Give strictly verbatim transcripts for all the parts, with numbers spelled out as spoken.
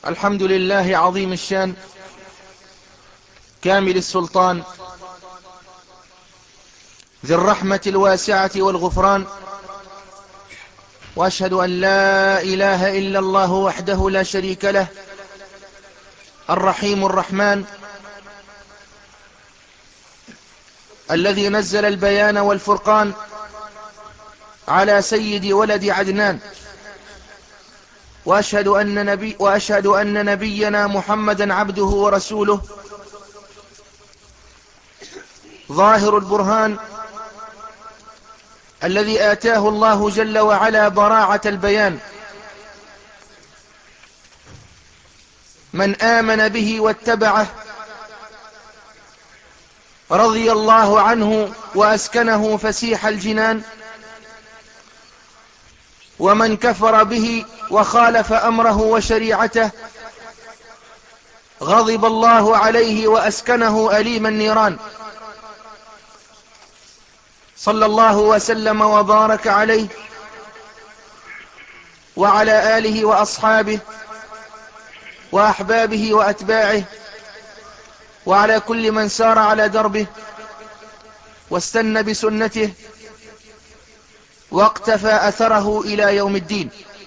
الحمد لله عظيم الشان كامل السلطان ذي الرحمة الواسعة والغفران، وأشهد أن لا إله إلا الله وحده لا شريك له الرحيم الرحمن الذي نزل البيان والفرقان على سيد ولد عدنان، وأشهد أن, نبي وأشهد أن نبينا محمدا عبده ورسوله ظاهر البرهان الذي آتاه الله جل وعلا براعة البيان. من آمن به واتبعه رضي الله عنه وأسكنه فسيح الجنان، ومن كفر به وخالف أمره وشريعته غضب الله عليه وأسكنه أليم النيران. صلى الله وسلم وبارك عليه وعلى آله وأصحابه وأحبابه وأتباعه وعلى كل من سار على دربه واستنى بسنته واقتفى أثره إلى يوم الدين.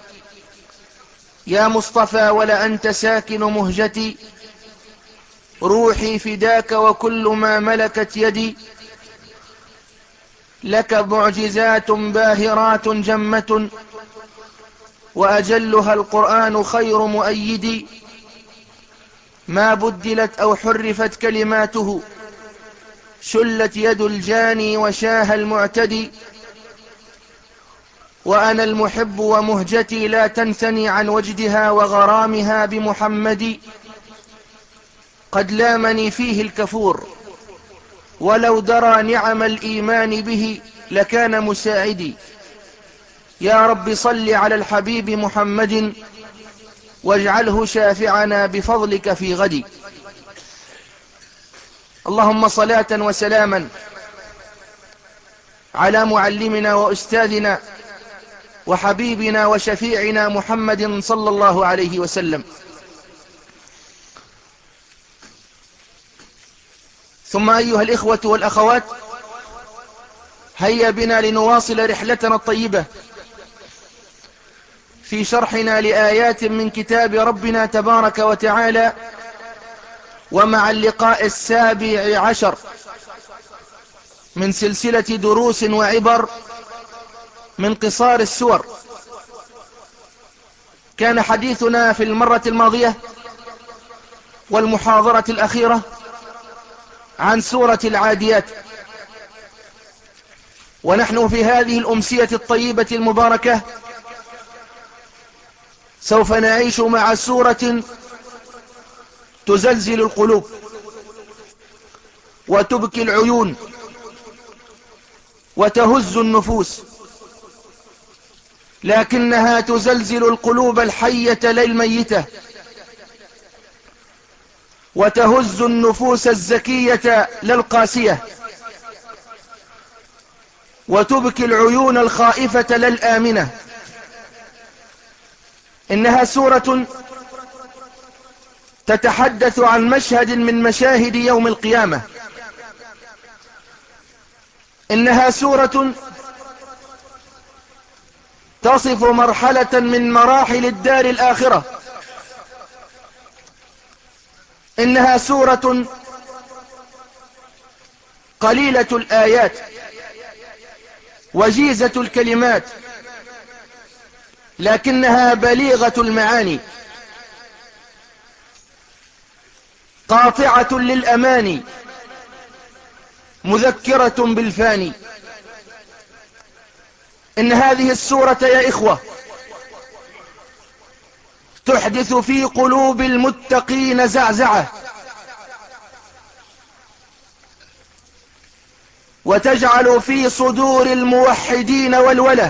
يا مصطفى ولا أنت ساكن مهجتي، روحي فداك وكل ما ملكت يدي، لك معجزات باهرات جمة وأجلها القرآن خير مؤيد، ما بدلت أو حرفت كلماته، شلت يد الجاني وشاه المعتدي، وأنا المحب ومهجتي لا تنثني عن وجدها وغرامها بمحمد، قد لامني فيه الكفور ولو درى نعم الإيمان به لكان مساعدي. يا رب صل على الحبيب محمد واجعله شافعنا بفضلك في غدي. اللهم صلاة وسلاما على معلمنا وأستاذنا وحبيبنا وشفيعنا محمد صلى الله عليه وسلم. ثم أيها الإخوة والأخوات، هيا بنا لنواصل رحلتنا الطيبة في شرحنا لآيات من كتاب ربنا تبارك وتعالى، ومع اللقاء السابع عشر من سلسلة دروس وعبر من قصار السور. كان حديثنا في المرة الماضية والمحاضرة الأخيرة عن سورة العاديات، ونحن في هذه الأمسية الطيبة المباركة سوف نعيش مع سورة تزلزل القلوب وتبكي العيون وتهز النفوس، لكنها تزلزل القلوب الحية لا الميتة، وتهز النفوس الزكية لا القاسية، وتبكي العيون الخائفة لا الآمنة. إنها سورة تتحدث عن مشهد من مشاهد يوم القيامة. إنها سورة تصف مرحلة من مراحل الدار الآخرة. إنها سورة قليلة الآيات وجيزة الكلمات، لكنها بليغة المعاني، قاطعة للأماني، مذكرة بالفاني. إن هذه السورة يا إخوة تحدث في قلوب المتقين زعزعة، وتجعل في صدور الموحدين والولة،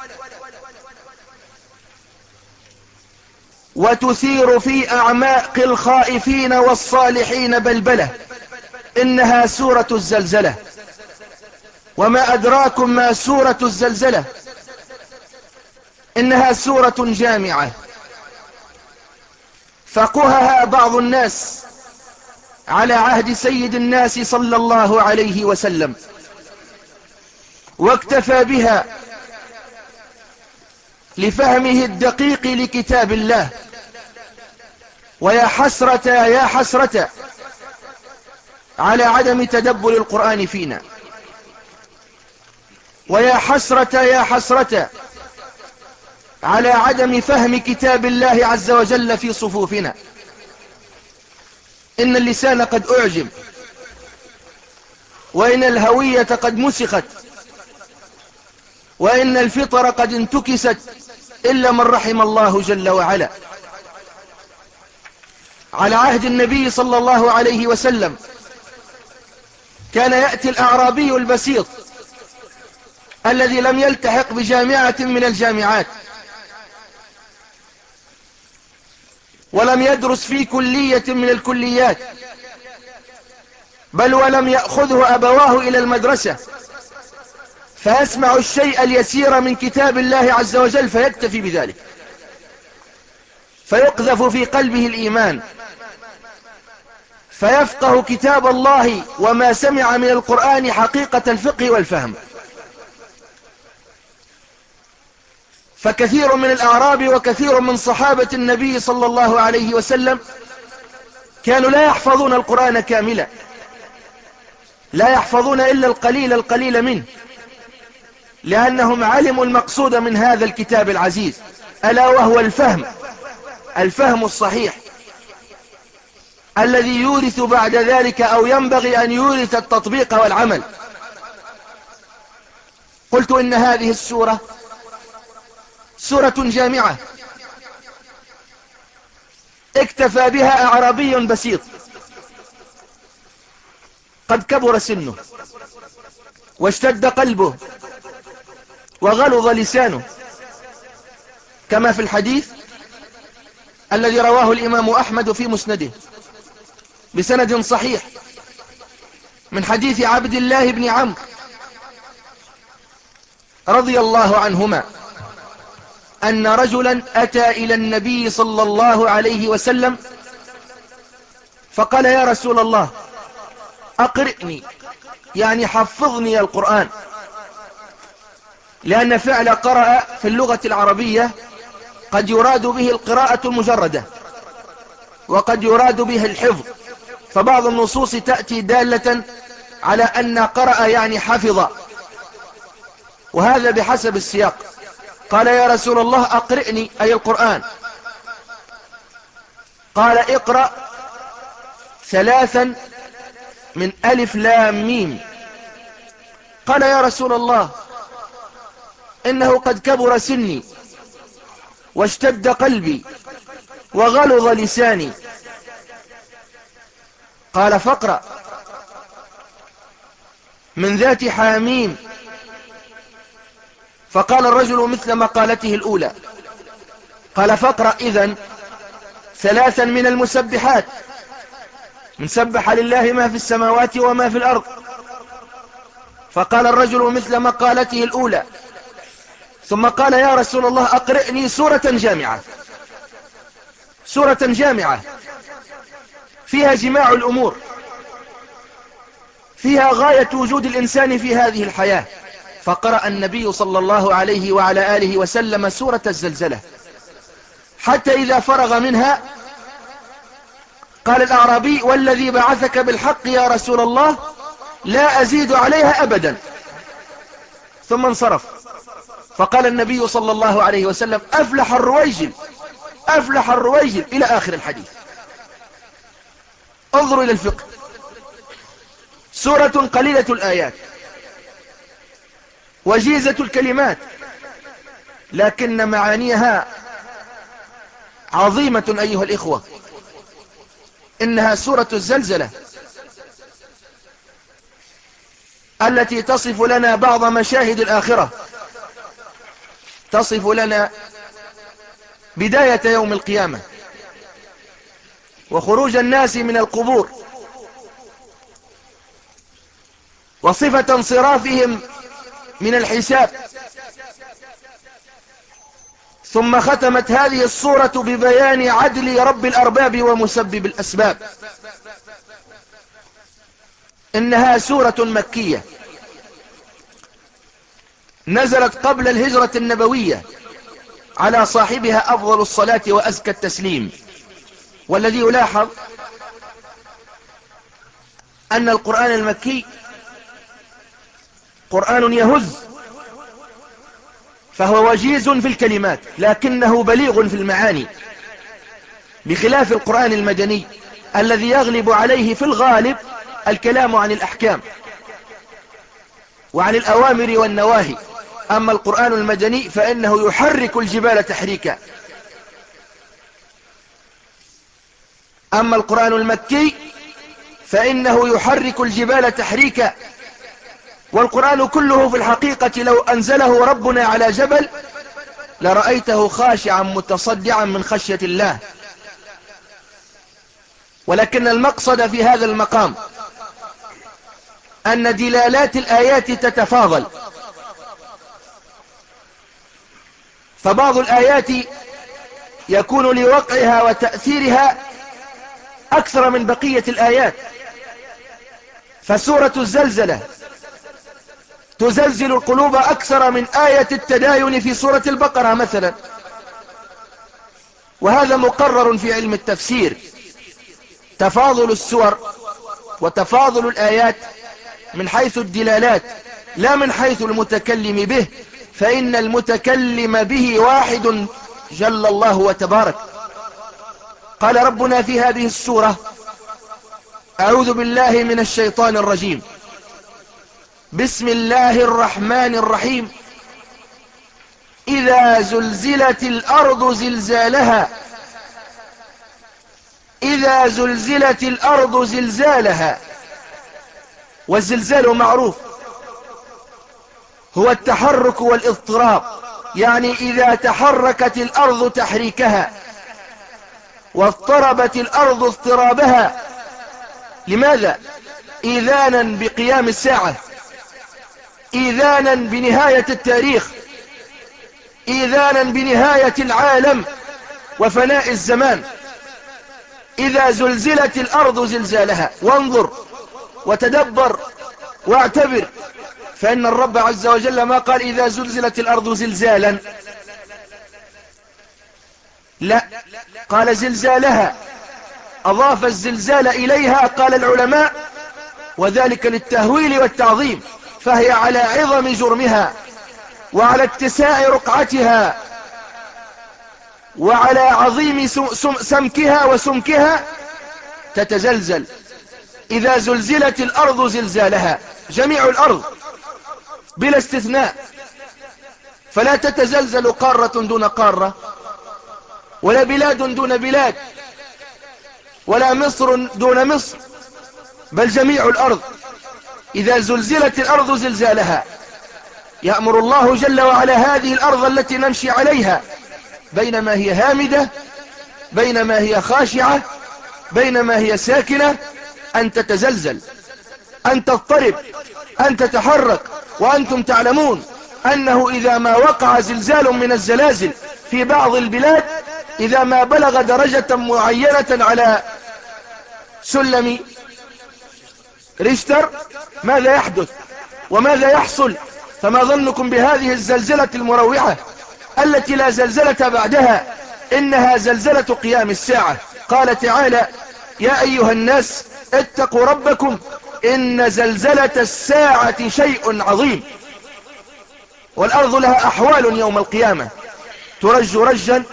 وتثير في أعماق الخائفين والصالحين بلبلة. إنها سورة الزلزلة. وما أدراكم ما سورة الزلزلة؟ إنها سورة جامعة فقهها بعض الناس على عهد سيد الناس صلى الله عليه وسلم، واكتفى بها لفهمه الدقيق لكتاب الله. ويا حسرة يا حسرة على عدم تدبر القرآن فينا، ويا حسرة يا حسرة على عدم فهم كتاب الله عز وجل في صفوفنا. إن اللسان قد أعجم، وإن الهوية قد مسخت، وإن الفطر قد انتكست، إلا من رحم الله جل وعلا. على عهد النبي صلى الله عليه وسلم كان يأتي الأعرابي البسيط الذي لم يلتحق بجامعة من الجامعات، ولم يدرس في كلية من الكليات، بل ولم يأخذه أبواه إلى المدرسة، فيسمع الشيء اليسير من كتاب الله عز وجل فيكتفي بذلك، فيقذف في قلبه الإيمان، فيفقه كتاب الله وما سمع من القرآن حقيقة الفقه والفهم. فكثير من الأعراب وكثير من صحابة النبي صلى الله عليه وسلم كانوا لا يحفظون القرآن كاملا، لا يحفظون إلا القليل القليل منه، لأنهم علموا المقصود من هذا الكتاب العزيز، ألا وهو الفهم، الفهم الصحيح الذي يورث بعد ذلك أو ينبغي أن يورث التطبيق والعمل. قلت إن هذه السورة سورة جامعة اكتفى بها أعرابي بسيط قد كبر سنه واشتد قلبه وغلظ لسانه، كما في الحديث الذي رواه الإمام أحمد في مسنده بسند صحيح من حديث عبد الله بن عمرو رضي الله عنهما أن رجلا أتى إلى النبي صلى الله عليه وسلم فقال: يا رسول الله، أقرئني، يعني حفظني القرآن، لأن فعل قرأ في اللغة العربية قد يراد به القراءة المجردة، وقد يراد به الحفظ، فبعض النصوص تأتي دالة على أن قرأ يعني حفظ، وهذا بحسب السياق. قال: يا رسول الله، أقرئني، أي القرآن. قال: اقرأ ثلاثا من ألف لام ميم. قال: يا رسول الله، إنه قد كبر سني واشتد قلبي وغلظ لساني. قال: فاقرأ من ذات حاميم. فقال الرجل مثل مقالته الأولى. قال: فاقرأ إذن ثلاثا من المسبحات، من سبح لله ما في السماوات وما في الأرض. فقال الرجل مثل مقالته الأولى، ثم قال: يا رسول الله، أقرئني سورة جامعة، سورة جامعة فيها جماع الأمور، فيها غاية وجود الإنسان في هذه الحياة. فقرأ النبي صلى الله عليه وعلى آله وسلم سورة الزلزلة، حتى إذا فرغ منها قال الأعرابي: والذي بعثك بالحق يا رسول الله، لا أزيد عليها أبدا. ثم انصرف. فقال النبي صلى الله عليه وسلم: أفلح الرويجل، أفلح الرويجل، إلى آخر الحديث. انظروا إلى الفقه، سورة قليلة الآيات وجيزة الكلمات، لكن معانيها عظيمة أيها الإخوة. إنها سورة الزلزلة التي تصف لنا بعض مشاهد الآخرة، تصف لنا بداية يوم القيامة وخروج الناس من القبور، وصفة انصرافهم من الحساب، ثم ختمت هذه الصورة ببيان عدل رب الأرباب ومسبب الأسباب. إنها سورة مكية نزلت قبل الهجرة النبوية على صاحبها أفضل الصلاة وأزكى التسليم. والذي يلاحظ أن القرآن المكي قرآن يهز، فهو وجيز في الكلمات لكنه بليغ في المعاني، بخلاف القرآن المدني الذي يغلب عليه في الغالب الكلام عن الأحكام وعن الأوامر والنواهي. أما القرآن المدني فإنه يحرك الجبال تحريكا. أما القرآن المكي فإنه يحرك الجبال تحريكا. والقرآن كله في الحقيقة لو أنزله ربنا على جبل لرأيته خاشعا متصدعا من خشية الله. ولكن المقصد في هذا المقام أن دلالات الآيات تتفاضل، فبعض الآيات يكون لوقعها وتأثيرها أكثر من بقية الآيات. فسورة الزلزلة تزلزل القلوب أكثر من آية التداين في سورة البقرة مثلا، وهذا مقرر في علم التفسير. تفاضل السور وتفاضل الآيات من حيث الدلالات لا من حيث المتكلم به، فإن المتكلم به واحد جل الله وتبارك. قال ربنا في هذه السورة: أعوذ بالله من الشيطان الرجيم، بسم الله الرحمن الرحيم، إذا زلزلت الأرض زلزالها إذا زلزلت الأرض زلزالها. والزلزال معروف هو التحرك والاضطراب، يعني إذا تحركت الأرض تحريكها واضطربت الأرض اضطرابها. لماذا؟ إذانا بقيام الساعة، إذانا بنهاية التاريخ، إذانا بنهاية العالم وفناء الزمان. إذا زلزلت الأرض زلزالها. وانظر وتدبر واعتبر، فإن الرب عز وجل ما قال إذا زلزلت الأرض زلزالا، لا، قال زلزالها، أضاف الزلزال إليها. قال العلماء وذلك للتهويل والتعظيم، فهي على عظم جرمها وعلى اتساع رقعتها وعلى عظيم سمكها وسمكها تتزلزل. إذا زلزلت الأرض زلزالها، جميع الأرض بلا استثناء، فلا تتزلزل قارة دون قارة، ولا بلاد دون بلاد، ولا مصر دون مصر، بل جميع الأرض. إذا زلزلت الأرض زلزالها، يأمر الله جل وعلا هذه الأرض التي نمشي عليها، بينما هي هامدة، بينما هي خاشعة، بينما هي ساكنة، أن تتزلزل، أن تضطرب، أن تتحرك. وأنتم تعلمون أنه إذا ما وقع زلزال من الزلازل في بعض البلاد، إذا ما بلغ درجة معينة على سلم ريشتر، ماذا يحدث وماذا يحصل؟ فما ظنكم بهذه الزلزلة المروعة التي لا زلزلة بعدها؟ إنها زلزلة قيام الساعة. قال تعالى: يا أيها الناس اتقوا ربكم إن زلزلة الساعة شيء عظيم. والأرض لها أحوال يوم القيامة، ترج رجا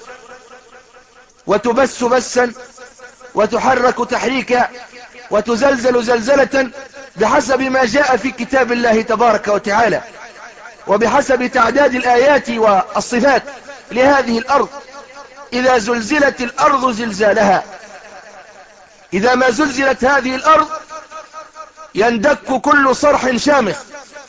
وتبس بسا وتحرك تحريكا وتزلزل زلزلة بحسب ما جاء في كتاب الله تبارك وتعالى، وبحسب تعداد الآيات والصفات لهذه الأرض. إذا زلزلت الأرض زلزالها، إذا ما زلزلت هذه الأرض يندك كل صرح شامخ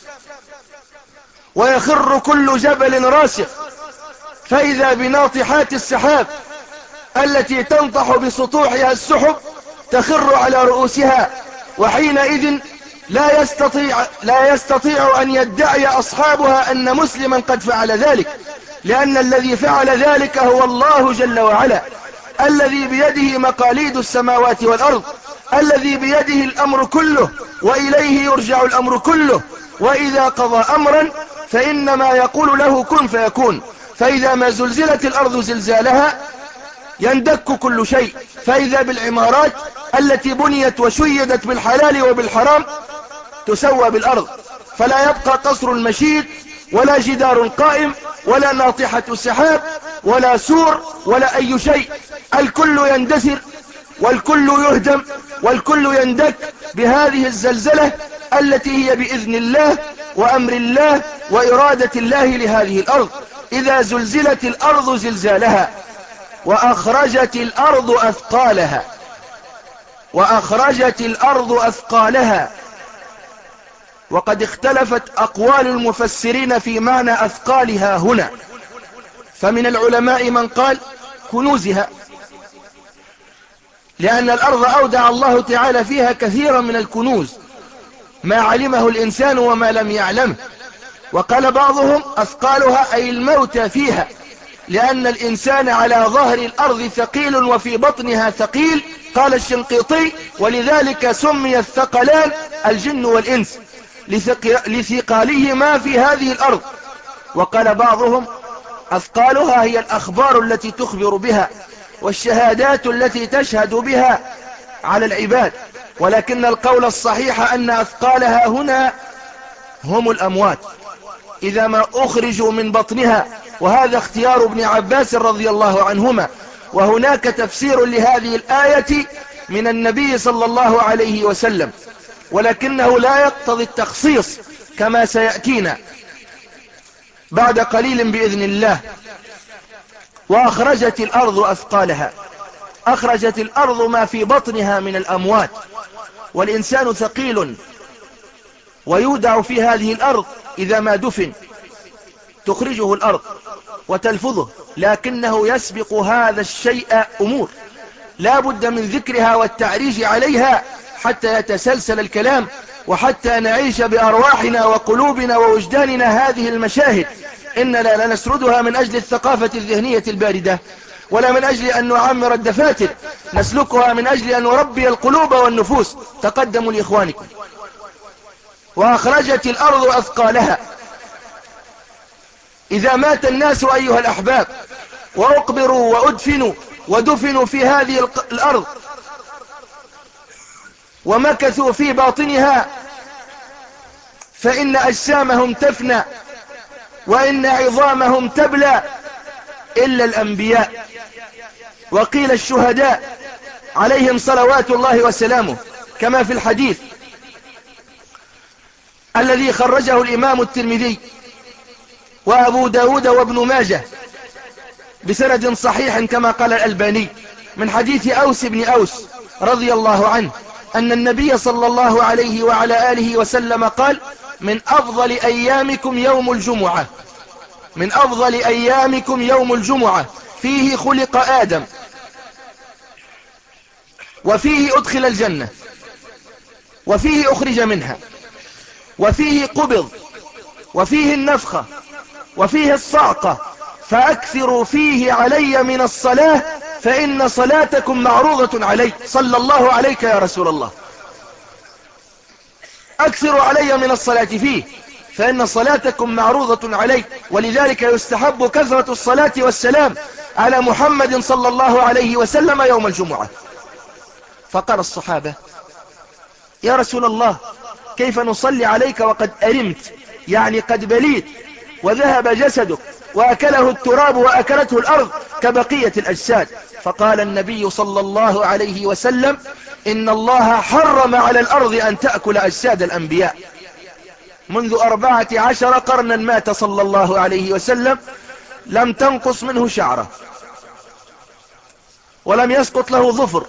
ويخر كل جبل راسخ، فإذا بناطحات السحاب التي تنطح بسطوحها السحب تخر على رؤوسها، وحينئذ لا يستطيع, لا يستطيع أن يدعي أصحابها أن مسلما قد فعل ذلك، لأن الذي فعل ذلك هو الله جل وعلا، الذي بيده مقاليد السماوات والأرض، الذي بيده الأمر كله وإليه يرجع الأمر كله، وإذا قضى أمرا فإنما يقول له كن فيكون. فإذا ما زلزلت الأرض زلزالها يندك كل شيء، فإذا بالعمارات التي بنيت وشيدت بالحلال وبالحرام تسوى بالأرض، فلا يبقى قصر مشيد ولا جدار قائم ولا ناطحة سحاب ولا سور ولا أي شيء، الكل يندثر والكل يهدم والكل يندك بهذه الزلزلة التي هي بإذن الله وأمر الله وإرادة الله لهذه الأرض. إذا زلزلت الأرض زلزالها وأخرجت الأرض أثقالها وأخرجت الأرض أثقالها. وقد اختلفت أقوال المفسرين في معنى أثقالها هنا، فمن العلماء من قال كنوزها، لأن الأرض أودع الله تعالى فيها كثيرا من الكنوز ما علمه الإنسان وما لم يعلمه. وقال بعضهم أثقالها أي الموت فيها، لأن الإنسان على ظهر الأرض ثقيل وفي بطنها ثقيل. قال الشنقيطي ولذلك سمي الثقلان الجن والإنس لثقالهما في هذه الأرض. وقال بعضهم أثقالها هي الأخبار التي تخبر بها والشهادات التي تشهد بها على العباد، ولكن القول الصحيح أن أثقالها هنا هم الأموات إذا ما أخرجوا من بطنها، وهذا اختيار ابن عباس رضي الله عنهما. وهناك تفسير لهذه الآية من النبي صلى الله عليه وسلم، ولكنه لا يقتضي التخصيص كما سيأتينا بعد قليل بإذن الله. وأخرجت الأرض أثقالها، أخرجت الأرض ما في بطنها من الأموات، والإنسان ثقيل ويودع في هذه الأرض إذا ما دفن تخرجه الأرض وتلفظه، لكنه يسبق هذا الشيء أمور لا بد من ذكرها والتعريج عليها حتى يتسلسل الكلام، وحتى نعيش بأرواحنا وقلوبنا ووجداننا هذه المشاهد. إننا لا نسردها من أجل الثقافة الذهنية الباردة ولا من أجل أن نعمر الدفاتر، نسلكها من أجل أن نربي القلوب والنفوس. تقدموا لإخوانكم. وأخرجت الأرض أثقالها، إذا مات الناس أيها الأحباب وأقبروا وأدفنوا ودفنوا في هذه الأرض ومكثوا في باطنها، فإن أجسامهم تفنى وإن عظامهم تبلى إلا الأنبياء، وقيل الشهداء عليهم صلوات الله وسلامه، كما في الحديث الذي خرجه الإمام الترمذي وأبو داود وابن ماجه بسند صحيح كما قال الألباني، من حديث أوس بن أوس رضي الله عنه أن النبي صلى الله عليه وعلى آله وسلم قال: من أفضل أيامكم يوم الجمعة، من أفضل أيامكم يوم الجمعة، فيه خلق آدم وفيه أدخل الجنة وفيه أخرج منها وفيه قبض وفيه النفخة وفيه الصعقة، فأكثروا فيه علي من الصلاة فإن صلاتكم معروضة علي. صلى الله عليك يا رسول الله. أكثروا علي من الصلاة فيه فإن صلاتكم معروضة علي. ولذلك يستحب كثرة الصلاة والسلام على محمد صلى الله عليه وسلم يوم الجمعة. فقال الصحابة: يا رسول الله، كيف نصلي عليك وقد أرمت، يعني قد بليت وذهب جسدك وأكله التراب وأكلته الأرض كبقية الأجساد؟ فقال النبي صلى الله عليه وسلم: إن الله حرم على الأرض أن تأكل أجساد الأنبياء. منذ أربعة عشر قرنا مات صلى الله عليه وسلم، لم تنقص منه شعرة ولم يسقط له ظفر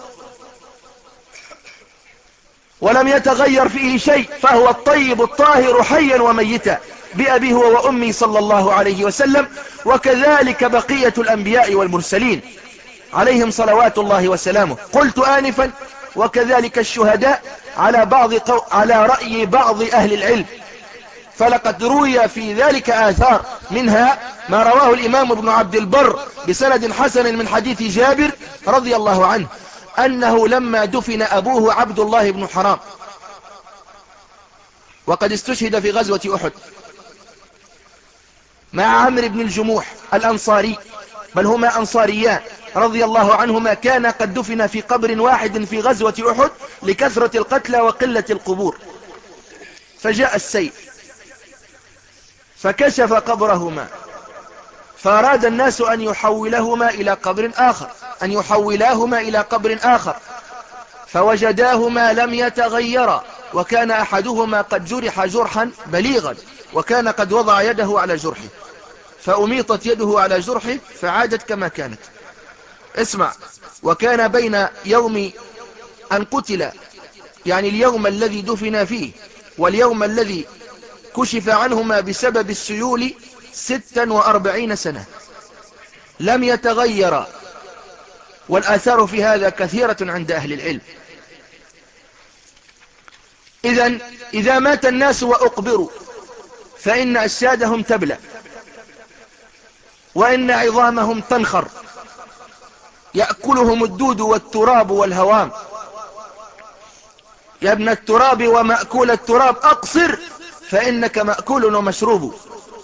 ولم يتغير فيه شيء، فهو الطيب الطاهر حيا وميتا بأبيه وأمي صلى الله عليه وسلم. وكذلك بقية الأنبياء والمرسلين عليهم صلوات الله وسلامه. قلت آنفا: وكذلك الشهداء على بعض قو... على رأي بعض أهل العلم، فلقد روي في ذلك آثار، منها ما رواه الإمام ابن عبد البر بسند حسن من حديث جابر رضي الله عنه أنه لما دفن أبوه عبد الله بن حرام وقد استشهد في غزوة أحد مع عمرو بن الجموح الأنصاري، بل هما أنصاريان رضي الله عنهما، كان قد دفن في قبر واحد في غزوة أحد لكثرة القتلى وقلة القبور، فجاء السيف فكشف قبرهما، فأراد الناس أن يحولهما إلى قبر آخر أن يحولاهما إلى قبر آخر فوجداهما لم يتغيرا، وكان أحدهما قد جرح جرحا بليغا، وكان قد وضع يده على جرحه فأميطت يده على جرحه فعادت كما كانت. اسمع، وكان بين يوم أن قتل، يعني اليوم الذي دفن فيه واليوم الذي كشف عنهما بسبب السيول ستا وأربعين سنة لم يتغير، والآثار في هذا كثيرة عند أهل العلم. إذن إذا مات الناس وأقبروا فإن أجسادهم تبلى وإن عظامهم تنخر، يأكلهم الدود والتراب والهوام. يا ابن التراب ومأكول التراب أقصر فإنك مأكول ومشروب.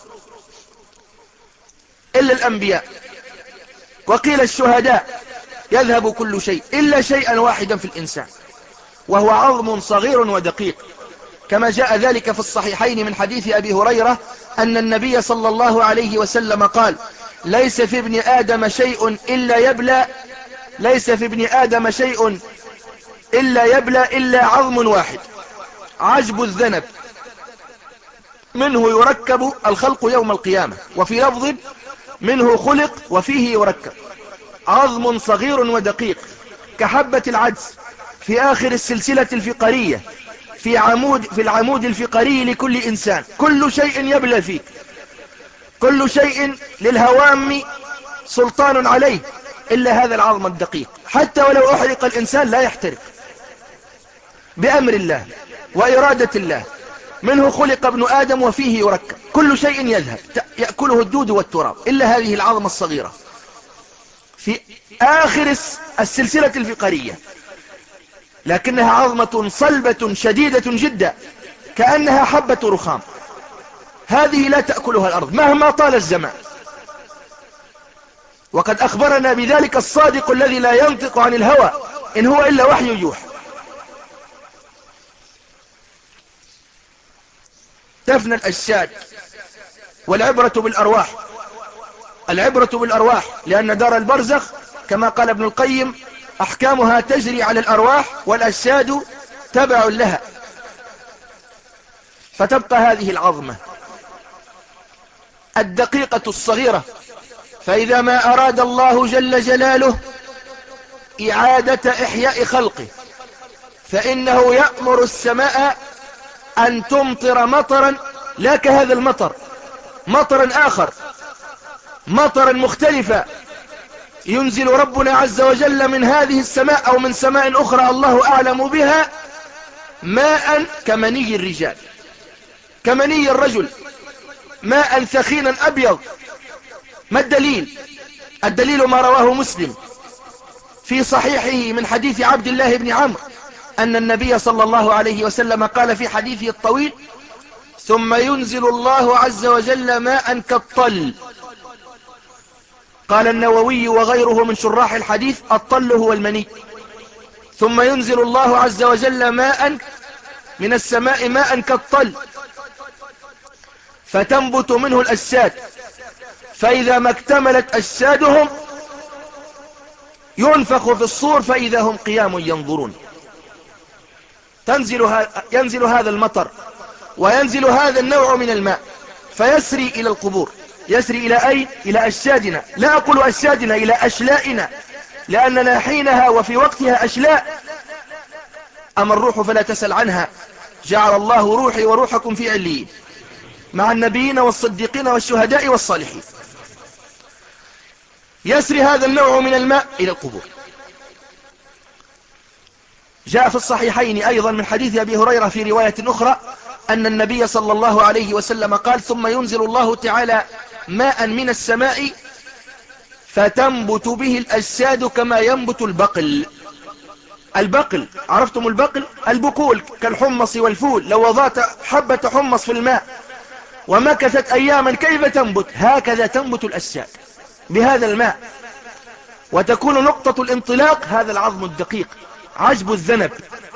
إلا الأنبياء، وقيل الشهداء يذهب كل شيء إلا شيئا واحدا في الإنسان، وهو عظم صغير ودقيق، كما جاء ذلك في الصحيحين من حديث أبي هريرة أن النبي صلى الله عليه وسلم قال: ليس في ابن آدم شيء إلا يبلى ليس في ابن آدم شيء إلا يبلى إلا عظم واحد، عجب الذنب، منه يركب الخلق يوم القيامة، وفي لفظ منه خلق وفيه يركب، عظم صغير ودقيق كحبة العدس في آخر السلسلة الفقرية في عمود في العمود الفقري لكل إنسان. كل شيء يبلى فيه، كل شيء للهوام سلطان عليه إلا هذا العظم الدقيق، حتى ولو أحرق الإنسان لا يحترق بأمر الله وإرادة الله. منه خلق ابن آدم وفيه يركب، كل شيء يذهب يأكله الدود والتراب إلا هذه العظمة الصغيرة في آخر السلسلة الفقرية، لكنها عظمة صلبة شديدة جدا كأنها حبة رخام، هذه لا تأكلها الأرض مهما طال الزمان. وقد أخبرنا بذلك الصادق الذي لا ينطق عن الهوى إن هو إلا وحي يوحى. تفنى الأجساد، والعبرة بالأرواح، العبرة بالأرواح، لأن دار البرزخ كما قال ابن القيم أحكامها تجري على الأرواح والأجساد تبع لها، فتبقى هذه العظمة الدقيقة الصغيرة. فإذا ما أراد الله جل جلاله إعادة إحياء خلقه فإنه يأمر السماء أن تمطر مطرا لا كهذا المطر، مطرا آخر، مطرا مختلفا، ينزل ربنا عز وجل من هذه السماء أو من سماء أخرى الله أعلم بها ماء كمني الرجال، كمني الرجل، ماء ثخينا أبيض. ما الدليل؟ الدليل ما رواه مسلم في صحيحه من حديث عبد الله بن عمرو أن النبي صلى الله عليه وسلم قال في حديثه الطويل: ثم ينزل الله عز وجل ماء كالطل. قال النووي وغيره من شراح الحديث: الطل هو المني. ثم ينزل الله عز وجل ماء من السماء ماء كالطل فتنبت منه الأجساد، فإذا ما اكتملت أجسادهم ينفخ في الصور فإذا هم قيام ينظرون. تنزل ها ينزل هذا المطر وينزل هذا النوع من الماء فيسري إلى القبور. يسري إلى أين؟ إلى أجسادنا، لا أقول أجسادنا، إلى أشلائنا، لأننا حينها وفي وقتها أشلاء. أما الروح فلا تسل عنها، جعل الله روحي وروحكم في عليين مع النبيين والصديقين والشهداء والصالحين. يسري هذا النوع من الماء إلى القبور. جاء في الصحيحين أيضا من حديث أبي هريرة في رواية أخرى أن النبي صلى الله عليه وسلم قال: ثم ينزل الله تعالى ماء من السماء فتنبت به الأجساد كما ينبت البقل. البقل، عرفتم البقل؟ البقول كالحمص والفول. لو وضعت حبة حمص في الماء ومكثت أياما كيف تنبت؟ هكذا تنبت الأجساد بهذا الماء، وتكون نقطة الانطلاق هذا العظم الدقيق عجب الذنب.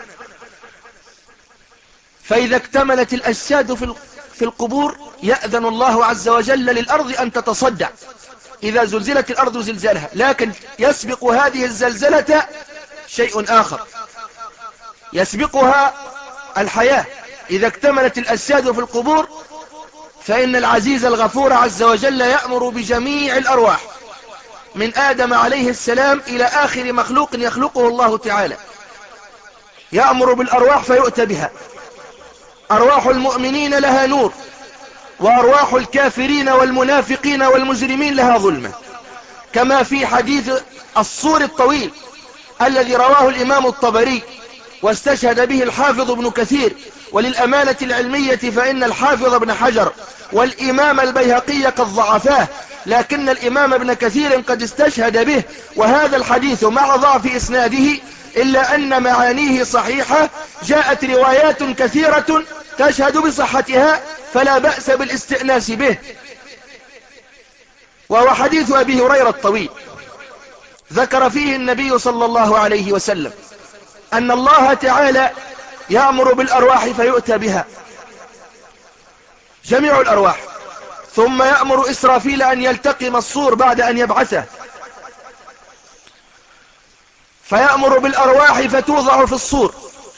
فإذا اكتملت الأجساد في القبور يأذن الله عز وجل للأرض أن تتصدع إذا زلزلت الأرض زلزالها، لكن يسبق هذه الزلزلة شيء آخر، يسبقها الحياة. إذا اكتملت الأجساد في القبور فإن العزيز الغفور عز وجل يأمر بجميع الأرواح من آدم عليه السلام إلى آخر مخلوق يخلقه الله تعالى، يأمر بالأرواح فيؤتى بها. أرواح المؤمنين لها نور، وأرواح الكافرين والمنافقين والمجرمين لها ظلمة، كما في حديث الصور الطويل الذي رواه الإمام الطبري واستشهد به الحافظ ابن كثير. وللأمانة العلمية فإن الحافظ ابن حجر والإمام البيهقي قد ضعفاه، لكن الإمام ابن كثير قد استشهد به، وهذا الحديث مع ضعف إسناده إلا أن معانيه صحيحة، جاءت روايات كثيرة تشهد بصحتها فلا بأس بالاستئناس به. وهو حديث أبي هريرة الطويل ذكر فيه النبي صلى الله عليه وسلم أن الله تعالى يأمر بالأرواح فيؤتى بها جميع الأرواح، ثم يأمر إسرافيل أن يلتقم الصور بعد أن يبعثه، فيأمر بالأرواح فتوضع في الصور،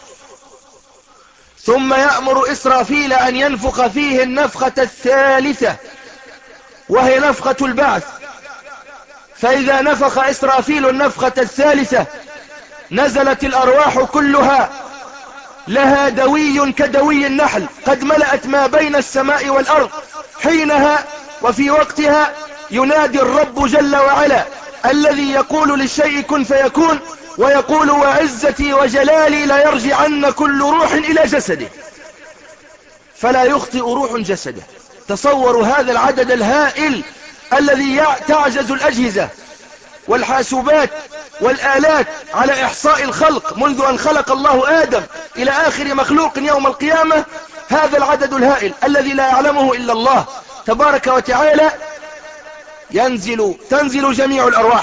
ثم يأمر إسرافيل أن ينفخ فيه النفخة الثالثة وهي نفخة البعث. فإذا نفخ إسرافيل النفخة الثالثة نزلت الأرواح كلها لها دوي كدوي النحل قد ملأت ما بين السماء والأرض. حينها وفي وقتها ينادي الرب جل وعلا الذي يقول للشيء كن فيكون، ويقول وعزتي وجلالي لا يرجعن كل روح إلى جسده فلا يخطئ روح جسده. تصوروا هذا العدد الهائل الذي تعجز الأجهزة والحاسوبات والآلات على إحصاء الخلق منذ أن خلق الله آدم إلى آخر مخلوق يوم القيامة. هذا العدد الهائل الذي لا يعلمه إلا الله تبارك وتعالى ينزل تنزل جميع الأرواح،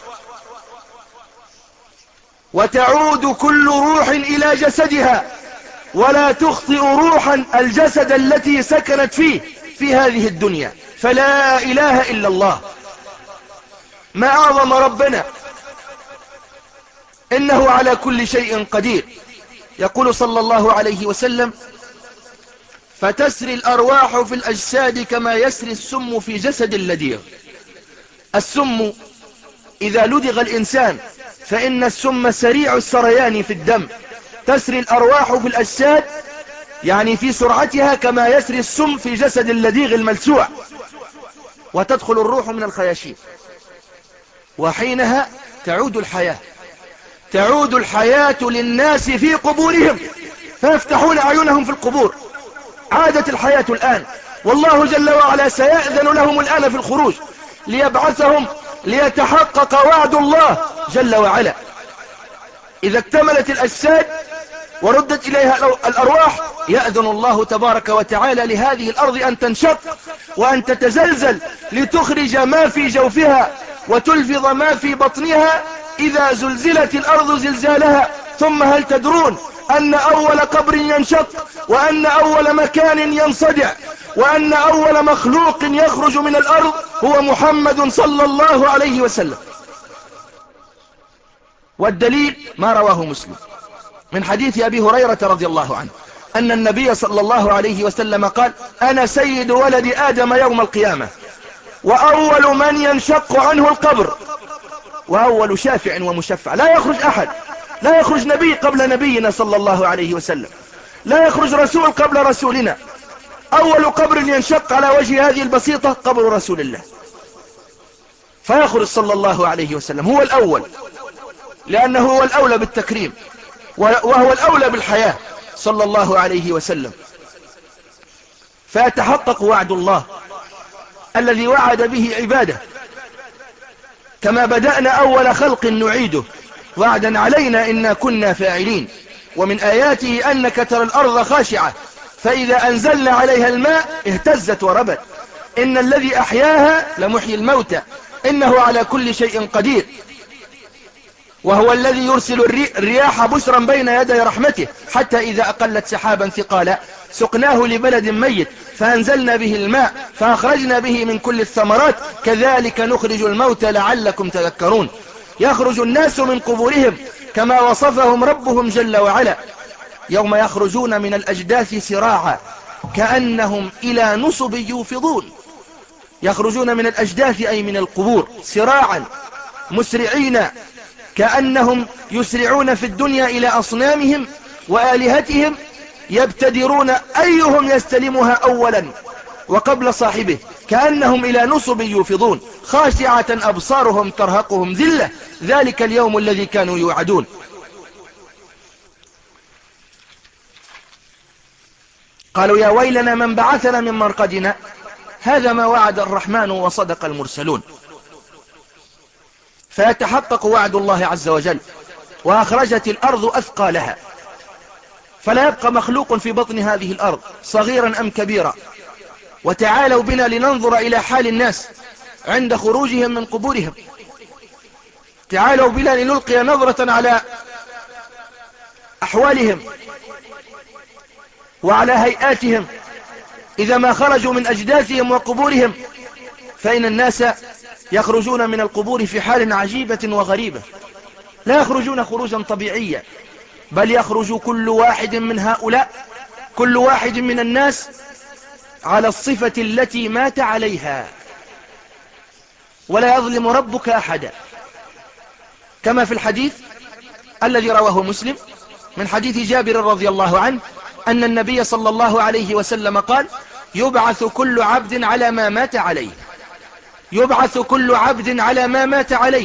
وتعود كل روح إلى جسدها، ولا تخطئ روحا الجسد التي سكنت فيه في هذه الدنيا. فلا إله إلا الله. ما أعظم ربنا، إنه على كل شيء قدير. يقول صلى الله عليه وسلم فتسري الأرواح في الأجساد كما يسري السم في جسد اللديغ. السم إذا لدغ الإنسان فإن السم سريع السريان في الدم. تسري الأرواح في الأجساد يعني في سرعتها كما يسري السم في جسد اللديغ الملسوع، وتدخل الروح من الخياشيم، وحينها تعود الحياة تعود الحياة للناس في قبورهم فيفتحون أعينهم في القبور. عادت الحياة الآن، والله جل وعلا سيأذن لهم الآن في الخروج ليبعثهم ليتحقق وعد الله جل وعلا. إذا اكتملت الأجساد وردت إليها الأرواح يأذن الله تبارك وتعالى لهذه الأرض أن تنشق وأن تتزلزل لتخرج ما في جوفها وتلفظ ما في بطنها إذا زلزلت الأرض زلزالها. ثم هل تدرون أن أول قبر ينشق، وأن أول مكان ينصدع، وأن أول مخلوق يخرج من الأرض هو محمد صلى الله عليه وسلم؟ والدليل ما رواه مسلم من حديث أبي هريرة رضي الله عنه أن النبي صلى الله عليه وسلم قال أنا سيد ولد آدم يوم القيامة، وأول من ينشق عنه القبر، وأول شافع ومشفع. لا يخرج أحد، لا يخرج نبي قبل نبينا صلى الله عليه وسلم، لا يخرج رسول قبل رسولنا. أول قبر ينشق على وجه هذه البسيطة قبر رسول الله، فيخرج صلى الله عليه وسلم هو الأول، لأنه هو الأولى بالتكريم وهو الأولى بالحياة صلى الله عليه وسلم. فيتحقق وعد الله الذي وعد به عباده، كما بدأنا أول خلق نعيده وعدا علينا إنا كنا فاعلين. ومن آياته أنك ترى الأرض خاشعة فإذا أنزلنا عليها الماء اهتزت وربت. إن الذي أحياها لمحيي الموتى إنه على كل شيء قدير. وهو الذي يرسل الرياح بشرا بين يدي رحمته حتى إذا أقلت سحابا ثقالا سقناه لبلد ميت فأنزلنا به الماء فأخرجنا به من كل الثمرات كذلك نخرج الموتى لعلكم تذكرون. يخرج الناس من قبورهم كما وصفهم ربهم جل وعلا يوم يخرجون من الأجداث سراعا كأنهم إلى نصب يوفضون. يخرجون من الأجداث أي من القبور سراعا مسرعين كأنهم يسرعون في الدنيا إلى أصنامهم وآلهتهم يبتدرون أيهم يستلمها أولا وقبل صاحبه كأنهم إلى نصب يوفضون خاشعة أبصارهم ترهقهم ذلة ذلك اليوم الذي كانوا يوعدون. قالوا يا ويلنا من بعثنا من مرقدنا هذا ما وعد الرحمن وصدق المرسلون. فيتحقق وعد الله عز وجل وأخرجت الأرض أثقالها فلا يبقى مخلوق في بطن هذه الأرض صغيرا أم كبيرا. وتعالوا بنا لننظر إلى حال الناس عند خروجهم من قبورهم. تعالوا بنا لنلقي نظرة على أحوالهم وعلى هيئاتهم إذا ما خرجوا من أجداثهم وقبورهم. فإن الناس يخرجون من القبور في حال عجيبة وغريبة لا يخرجون خروجا طبيعيا بل يخرج كل واحد من هؤلاء كل واحد من الناس على الصفة التي مات عليها ولا يظلم ربك أحدا. كما في الحديث الذي رواه مسلم من حديث جابر رضي الله عنه أن النبي صلى الله عليه وسلم قال يبعث كل عبد على ما مات عليه يبعث كل عبد على ما مات عليه.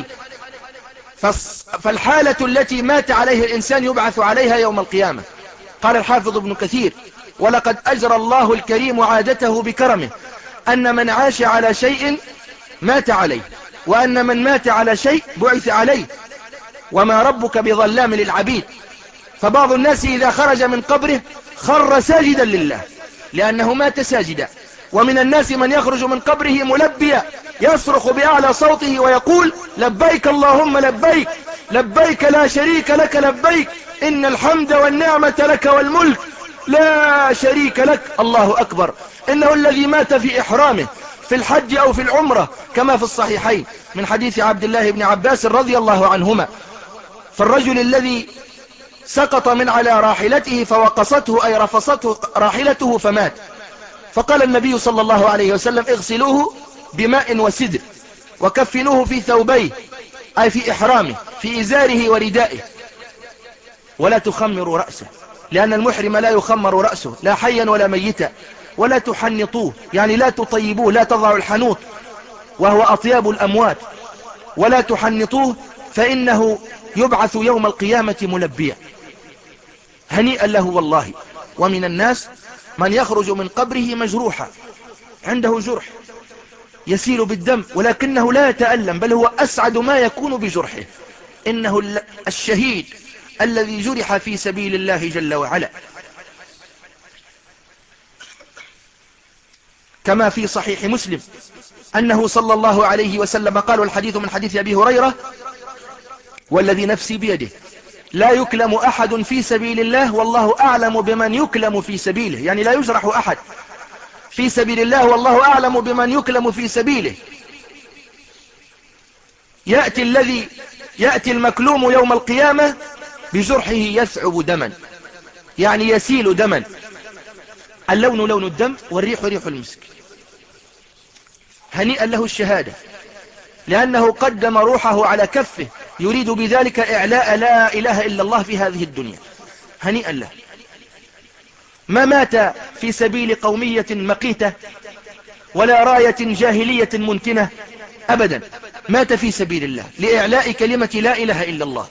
فالحالة التي مات عليه الإنسان يبعث عليها يوم القيامة. قال الحافظ ابن كثير ولقد أجرى الله الكريم عادته بكرمه أن من عاش على شيء مات عليه وأن من مات على شيء بعث عليه وما ربك بظلام للعبيد. فبعض الناس إذا خرج من قبره خر ساجدا لله لأنه مات ساجدا. ومن الناس من يخرج من قبره ملبيا يصرخ بأعلى صوته ويقول لبيك اللهم لبيك لبيك لا شريك لك لبيك إن الحمد والنعمة لك والملك لا شريك لك. الله أكبر. إنه الذي مات في إحرامه في الحج أو في العمرة كما في الصحيحين من حديث عبد الله بن عباس رضي الله عنهما. فالرجل الذي سقط من على راحلته فوقصته أي رفصته راحلته فمات. فقال النبي صلى الله عليه وسلم اغسلوه بماء وسدر وكفنوه في ثوبيه أي في إحرامه في إزاره وردائه ولا تخمروا رأسه لأن المحرم لا يخمر رأسه لا حيا ولا ميتا ولا تحنطوه يعني لا تطيبوه لا تضعوا الحنوط وهو أطياب الأموات ولا تحنطوه فإنه يبعث يوم القيامة ملبيا. هنيئا له والله. ومن الناس من يخرج من قبره مجروحا عنده جرح يسيل بالدم ولكنه لا يتألم بل هو أسعد ما يكون بجرحه. إنه الشهيد الذي جرح في سبيل الله جل وعلا. كما في صحيح مسلم أنه صلى الله عليه وسلم قال الحديث من حديث أبي هريرة والذي نفسي بيده لا يكلم أحد في سبيل الله والله أعلم بمن يكلم في سبيله يعني لا يجرح أحد في سبيل الله والله أعلم بمن يكلم في سبيله. يأتي الذي يأتي المكلوم يوم القيامة بجرحه يثعب دما يعني يسيل دما اللون لون الدم والريح ريح المسك. هنيئا له الشهادة لأنه قدم روحه على كفه يريد بذلك إعلاء لا إله إلا الله في هذه الدنيا. هنيئا له. ما مات في سبيل قومية مقيتة ولا راية جاهلية منتنة أبدا مات في سبيل الله لإعلاء كلمة لا إله إلا الله.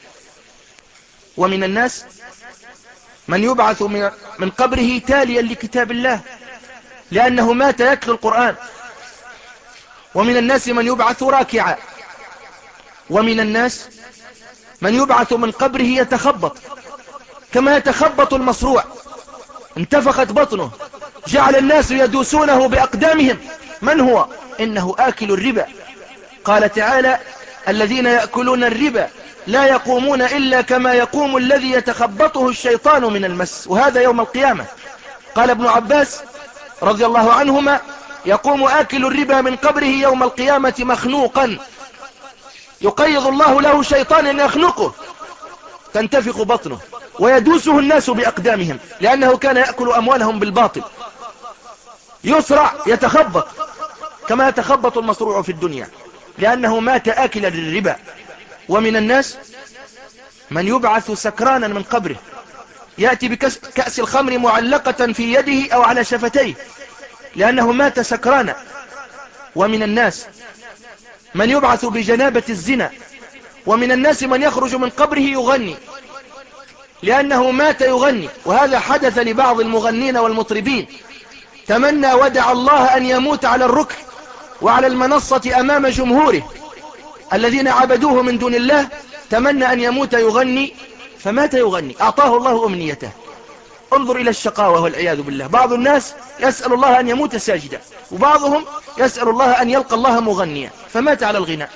ومن الناس من يبعث من قبره تاليا لكتاب الله لأنه مات يتلو القرآن. ومن الناس من يبعث راكعا، ومن الناس من يبعث من قبره يتخبط كما يتخبط المصروع، انتفخت بطنه، جعل الناس يدوسونه بأقدامهم. من هو؟ إنه آكل الربا. قال تعالى: الذين يأكلون الربا لا يقومون إلا كما يقوم الذي يتخبطه الشيطان من المس، وهذا يوم القيامة. قال ابن عباس رضي الله عنهما: يقوم آكل الربا من قبره يوم القيامة مخنوقا، يقيض الله له شيطانا يخنقه، تنتفخ بطنه، ويدوسه الناس بأقدامهم، لأنه كان يأكل أموالهم بالباطل. يسرع يتخبط كما يتخبط المصروع في الدنيا، لأنه مات آكلا للربا. ومن الناس من يبعث سكرانا من قبره، يأتي بكأس الخمر معلقة في يده أو على شفتيه، لأنه مات سكرانا. ومن الناس من يبعث بجنابة الزنا. ومن الناس من يخرج من قبره يغني، لأنه مات يغني. وهذا حدث لبعض المغنين والمطربين، تمنى ودع الله أن يموت على الركع وعلى المنصة أمام جمهوره الذين عبدوه من دون الله، تمنى أن يموت يغني فمات يغني، أعطاه الله أمنيته. انظر إلى الشقاوة والعياذ بالله. بعض الناس يسأل الله أن يموت ساجدا، وبعضهم يسأل الله أن يلقى الله مغنيا فمات على الغناء.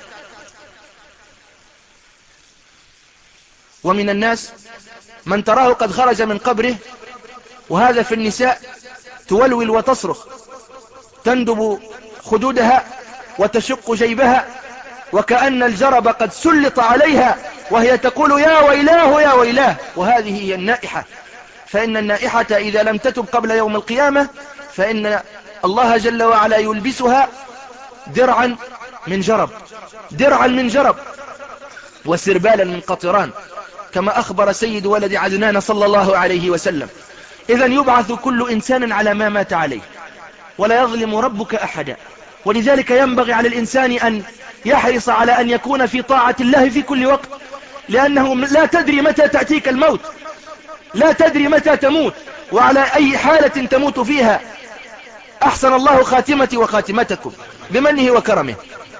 ومن الناس من تراه قد خرج من قبره، وهذا في النساء، تولول وتصرخ، تندب خدودها وتشق جيبها وكأن الجرب قد سلط عليها، وهي تقول: يا ويلاه يا ويلاه. وهذه هي النائحة. فإن النائحة إذا لم تتب قبل يوم القيامة فإن الله جل وعلا يلبسها درعا من جرب، درعا من جرب وسربالا من قطران، كما أخبر سيد ولد عدنان صلى الله عليه وسلم. إذن يبعث كل إنسان على ما مات عليه، ولا يظلم ربك أحدا. ولذلك ينبغي على الإنسان أن يحرص على أن يكون في طاعة الله في كل وقت، لأنه لا تدري متى تأتيك الموت، لا تدري متى تموت وعلى أي حالة تموت فيها. أحسن الله خاتمتي وخاتمتكم بمنه وكرمه.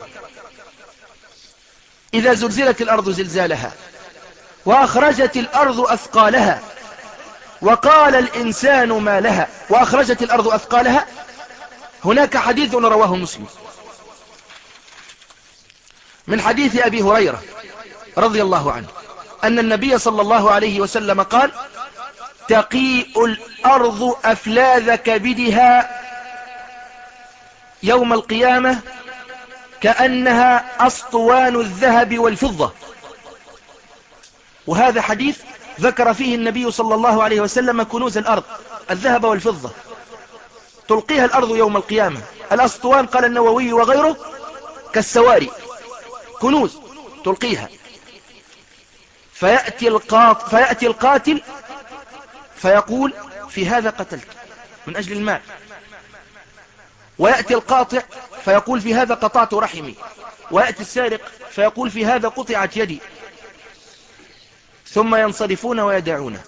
إذا زلزلت الأرض زلزالها وأخرجت الأرض أثقالها وقال الإنسان ما لها. وأخرجت الأرض أثقالها، هناك حديث رواه مسلم من حديث أبي هريرة رضي الله عنه أن النبي صلى الله عليه وسلم قال: تقيء الأرض أفلاذ كبدها يوم القيامة كأنها أسطوان الذهب والفضة. وهذا حديث ذكر فيه النبي صلى الله عليه وسلم كنوز الأرض، الذهب والفضة، تلقيها الأرض يوم القيامة. الأسطوان قال النووي وغيره كالسواري، كنوز تلقيها. فيأتي القاطع, فيأتي القاتل فيقول: في هذا قتلت من أجل المال. ويأتي القاطع فيقول: في هذا قطعت رحمي. ويأتي السارق فيقول: في هذا قطعت يدي. ثم ينصرفون ويدعونه.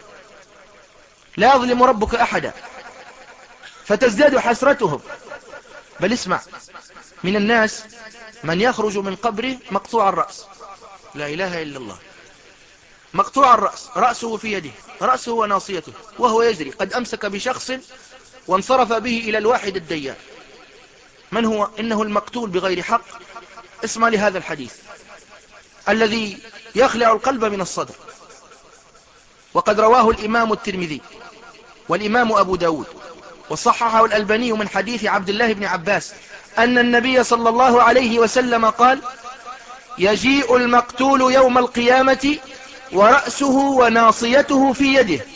لا يظلم ربك أحدا، فتزداد حسرتهم. بل اسمع، من الناس من يخرج من قبره مقطوع الرأس، لا إله إلا الله، مقطوع الرأس، رأسه في يده، رأسه وناصيته، وهو يجري، قد أمسك بشخص وانصرف به إلى الواحد الديان. من هو؟ إنه المقتول بغير حق. اسمع لهذا الحديث الذي يخلع القلب من الصدر، وقد رواه الإمام الترمذي والإمام أبو داود وصححه الألباني من حديث عبد الله بن عباس أن النبي صلى الله عليه وسلم قال: يجيء المقتول يوم القيامة ورأسه وناصيته في يده،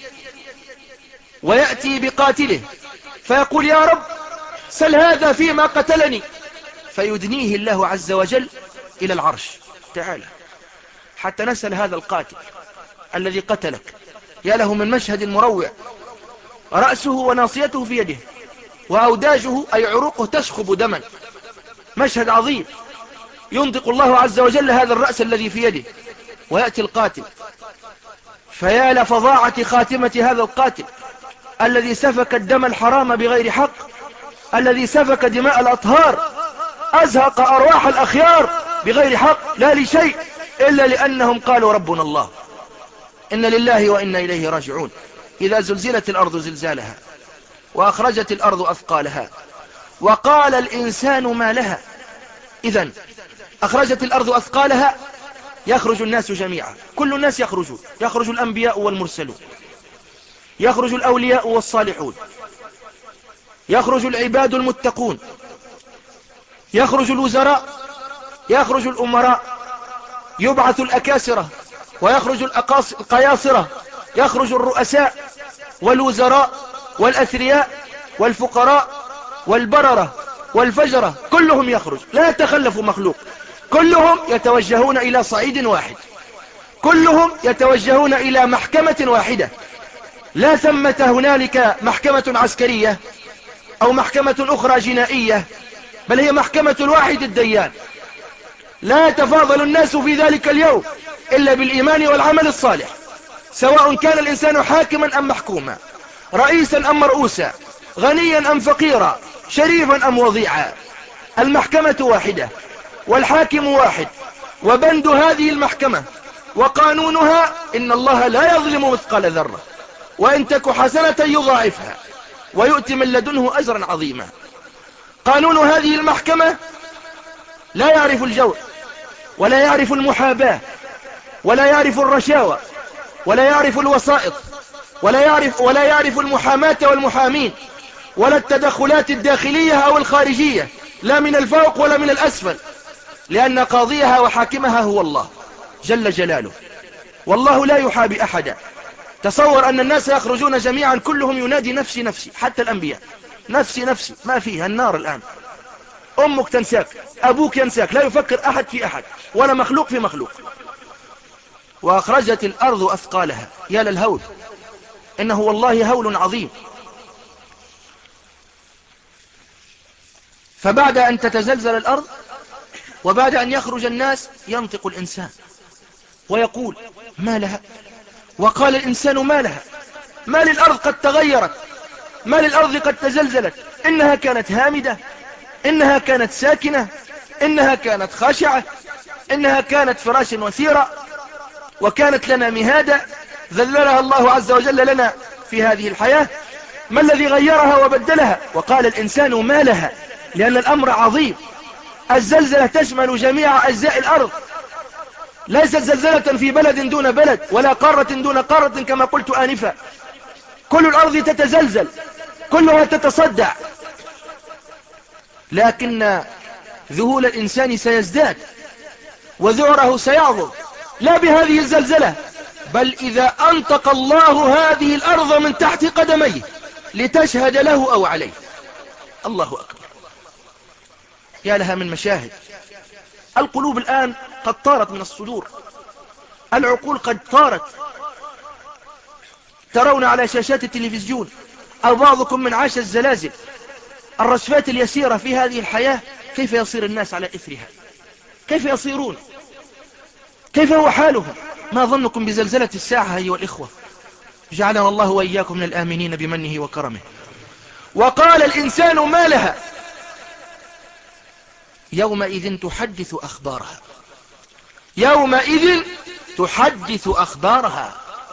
ويأتي بقاتله فيقول: يا رب سل هذا فيما قتلني، فيدنيه الله عز وجل إلى العرش تعالى حتى نسأل هذا القاتل الذي قتلك. يا له من مشهد مروع، رأسه وناصيته في يده وأوداجه أي عروقه تشخب دما، مشهد عظيم. ينطق الله عز وجل هذا الرأس الذي في يده، ويأتي القاتل، فيا لفظاعة خاتمة هذا القاتل الذي سفك الدم الحرام بغير حق، الذي سفك دماء الأطهار، أزهق أرواح الأخيار بغير حق، لا لشيء إلا لأنهم قالوا ربنا الله. إن لله وإنا إليه راجعون. إذا زلزلت الأرض زلزالها وأخرجت الأرض أثقالها وقال الإنسان ما لها. إذن أخرجت الأرض أثقالها، يخرج الناس جميعا، كل الناس يخرجون، يخرج الأنبياء والمرسلون، يخرج الأولياء والصالحون، يخرج العباد المتقون، يخرج الوزراء، يخرج الأمراء، يبعث الأكاسرة ويخرج القياصرة، يخرج الرؤساء والوزراء والأثرياء والفقراء والبررة والفجرة، كلهم يخرج، لا يتخلف مخلوق، كلهم يتوجهون إلى صعيد واحد، كلهم يتوجهون إلى محكمة واحدة. لا ثمة هنالك محكمة عسكرية أو محكمة أخرى جنائية، بل هي محكمة الواحد الديان. لا يتفاضل الناس في ذلك اليوم إلا بالإيمان والعمل الصالح، سواء كان الإنسان حاكما أم محكوما، رئيسا أم مرؤوسا، غنيا أم فقيرا، شريفا أم وضيعا. المحكمة واحدة والحاكم واحد، وبند هذه المحكمة وقانونها إن الله لا يظلم مثقال ذرة، وإن تك حسنة يضاعفها ويؤتي من لدنه أجرا عظيما. قانون هذه المحكمة لا يعرف الجور، ولا يعرف المحاباة، ولا يعرف الرشاوى، ولا يعرف الوسائط، ولا يعرف, ولا يعرف المحاماة والمحامين، ولا التدخلات الداخلية أو الخارجية، لا من الفوق ولا من الأسفل، لأن قاضيها وحاكمها هو الله جل جلاله، والله لا يحابي أحدا. تصور أن الناس يخرجون جميعا كلهم ينادي نفسي نفسي، حتى الأنبياء نفسي نفسي، ما فيها النار الآن. أمك تنساك، أبوك ينساك، لا يفكر أحد في أحد ولا مخلوق في مخلوق. وأخرجت الأرض أثقالها، يا للهول، إنه والله هول عظيم. فبعد أن تتزلزل الأرض وبعد أن يخرج الناس ينطق الإنسان ويقول ما لها. وقال الإنسان ما لها، ما للأرض قد تغيرت، ما للأرض قد تزلزلت، إنها كانت هامدة، إنها كانت ساكنة، إنها كانت خاشعة، إنها كانت فراشا وثيرا، وكانت لنا مهادا ذللها الله عز وجل لنا في هذه الحياة. ما الذي غيرها وبدلها؟ وقال الإنسان ما لها، لأن الأمر عظيم. الزلزلة تشمل جميع أجزاء الأرض، ليست زلزلة في بلد دون بلد ولا قارة دون قارة كما قلت آنفا، كل الأرض تتزلزل، كلها تتصدع، لكن ذهول الإنسان سيزداد وذعره سيعظم، لا بهذه الزلزلة، بل إذا أنطق الله هذه الأرض من تحت قدميه لتشهد له أو عليه. الله أكبر، يا لها من مشاهد. القلوب الآن قد طارت من الصدور، العقول قد طارت. ترون على شاشات التلفزيون أو بعضكم من عاش الزلازل الرشفات اليسيرة في هذه الحياة، كيف يصير الناس على إثرها، كيف يصيرون، كيف هو حالهم. ما ظنكم بزلزلة الساعة أيها الإخوة؟ جعلنا الله وإياكم من الآمنين بمنه وكرمه. وقال الإنسان ما لها، يومئذ تحدث أخبارها، يومئذ تحدث أخبارها،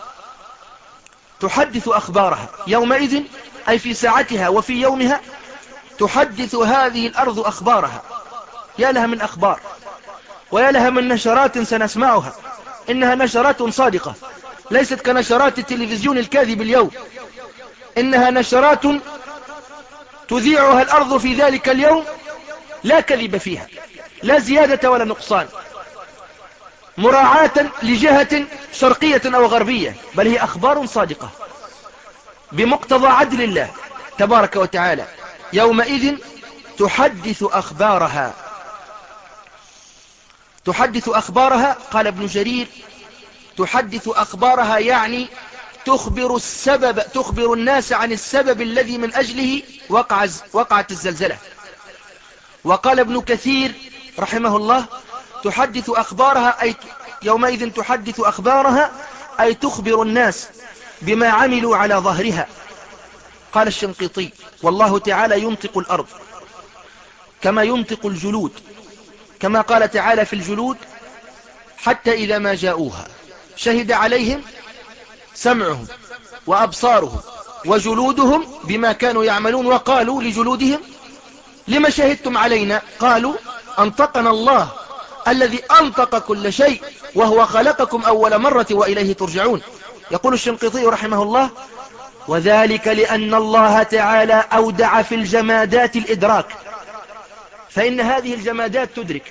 تحدث أخبارها يومئذ أي في ساعتها وفي يومها، تحدث هذه الأرض أخبارها. يا لها من أخبار، ويا لها من نشرات سنسمعها، إنها نشرات صادقة ليست كنشرات التلفزيون الكاذب اليوم، إنها نشرات تذيعها الأرض في ذلك اليوم، لا كذب فيها، لا زيادة ولا نقصان، مراعاة لجهة شرقية أو غربية، بل هي أخبار صادقة بمقتضى عدل الله تبارك وتعالى. يومئذ تحدث أخبارها، تحدث أخبارها. قال ابن جرير تحدث أخبارها يعني تخبر السبب، تخبر الناس عن السبب الذي من أجله وقع وقعت الزلزلة. وقال ابن كثير رحمه الله تحدث أخبارها أي يومئذ تحدث أخبارها أي تخبر الناس بما عملوا على ظهرها. قال الشنقيطي: والله تعالى ينطق الأرض كما ينطق الجلود، كما قال تعالى في الجلود: حتى إذا ما جاءوها شهد عليهم سمعهم وأبصارهم وجلودهم بما كانوا يعملون، وقالوا لجلودهم: لما شهدتم علينا؟ قالوا: أنطقنا الله الذي أنطق كل شيء وهو خلقكم أول مرة وإليه ترجعون. يقول الشنقيطي رحمه الله: وذلك لأن الله تعالى أودع في الجمادات الإدراك، فإن هذه الجمادات تدرك،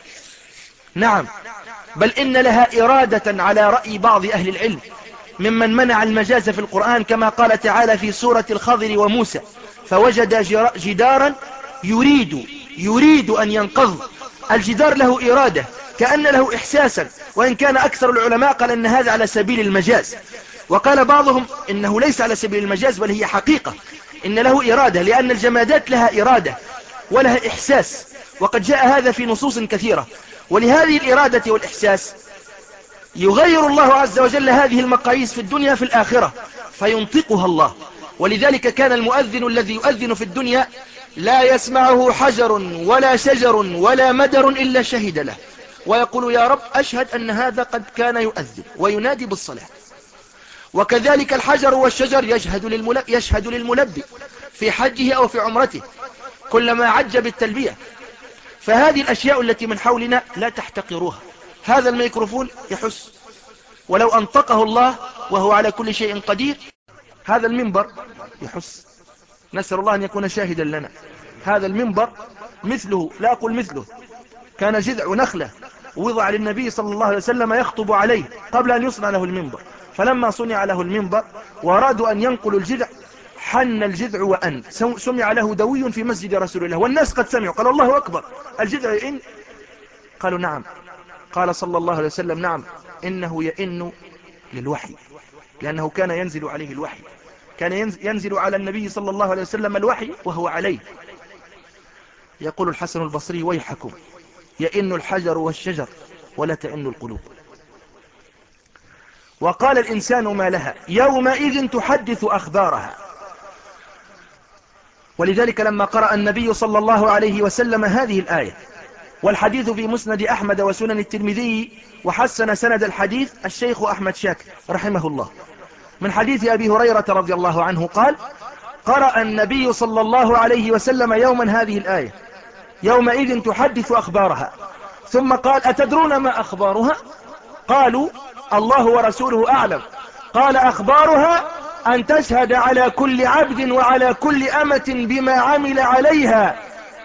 نعم، بل إن لها إرادة على رأي بعض أهل العلم ممن منع المجاز في القرآن، كما قال تعالى في سورة الخضر وموسى: فوجد جدارا يريد يريد أن ينقض. الجدار له إرادة، كأن له إحساسا، وإن كان أكثر العلماء قال أن هذا على سبيل المجاز، وقال بعضهم إنه ليس على سبيل المجاز بل هي حقيقة، إن له إرادة، لأن الجمادات لها إرادة ولها إحساس، وقد جاء هذا في نصوص كثيرة. ولهذه الإرادة والإحساس يغير الله عز وجل هذه المقاييس في الدنيا في الآخرة فينطقها الله. ولذلك كان المؤذن الذي يؤذن في الدنيا لا يسمعه حجر ولا شجر ولا مدر إلا شهد له، ويقول: يا رب أشهد أن هذا قد كان يؤذن وينادي بالصلاة. وكذلك الحجر والشجر يشهد للملبي, يشهد للملبي في حجه أو في عمرته كلما عج بالتلبية. فهذه الأشياء التي من حولنا لا تحتقروها. هذا الميكروفون يحس، ولو أنطقه الله وهو على كل شيء قدير. هذا المنبر يحس، نسأل الله أن يكون شاهدا لنا. هذا المنبر مثله، لا أقول مثله، كان جذع نخلة وضع للنبي صلى الله عليه وسلم يخطب عليه قبل أن يصنع له المنبر، فلما صنع له المنبر وأرادوا أن ينقلوا الجذع حن الجذع وأن سمع له دوي في مسجد رسول الله، والناس قد سمعوا، قالوا: الله أكبر، الجذع يئن. قالوا: نعم. قال صلى الله عليه وسلم: نعم، إنه يئن للوحي، لأنه كان ينزل عليه الوحي، كان ينزل على النبي صلى الله عليه وسلم الوحي وهو عليه. يقول الحسن البصري: ويحكم، يئن الحجر والشجر ولا تئن القلوب. وقال الإنسان ما لها يومئذ تحدث أخبارها. ولذلك لما قرأ النبي صلى الله عليه وسلم هذه الآية، والحديث في مسند أحمد وسنن الترمذي، وحسن سند الحديث الشيخ أحمد شاكر رحمه الله، من حديث أبي هريرة رضي الله عنه قال: قرأ النبي صلى الله عليه وسلم يوما هذه الآية: يومئذ تحدث أخبارها، ثم قال: أتدرون ما أخبارها؟ قالوا: الله ورسوله أعلم. قال: أخبارها أن تشهد على كل عبد وعلى كل أمة بما عمل عليها،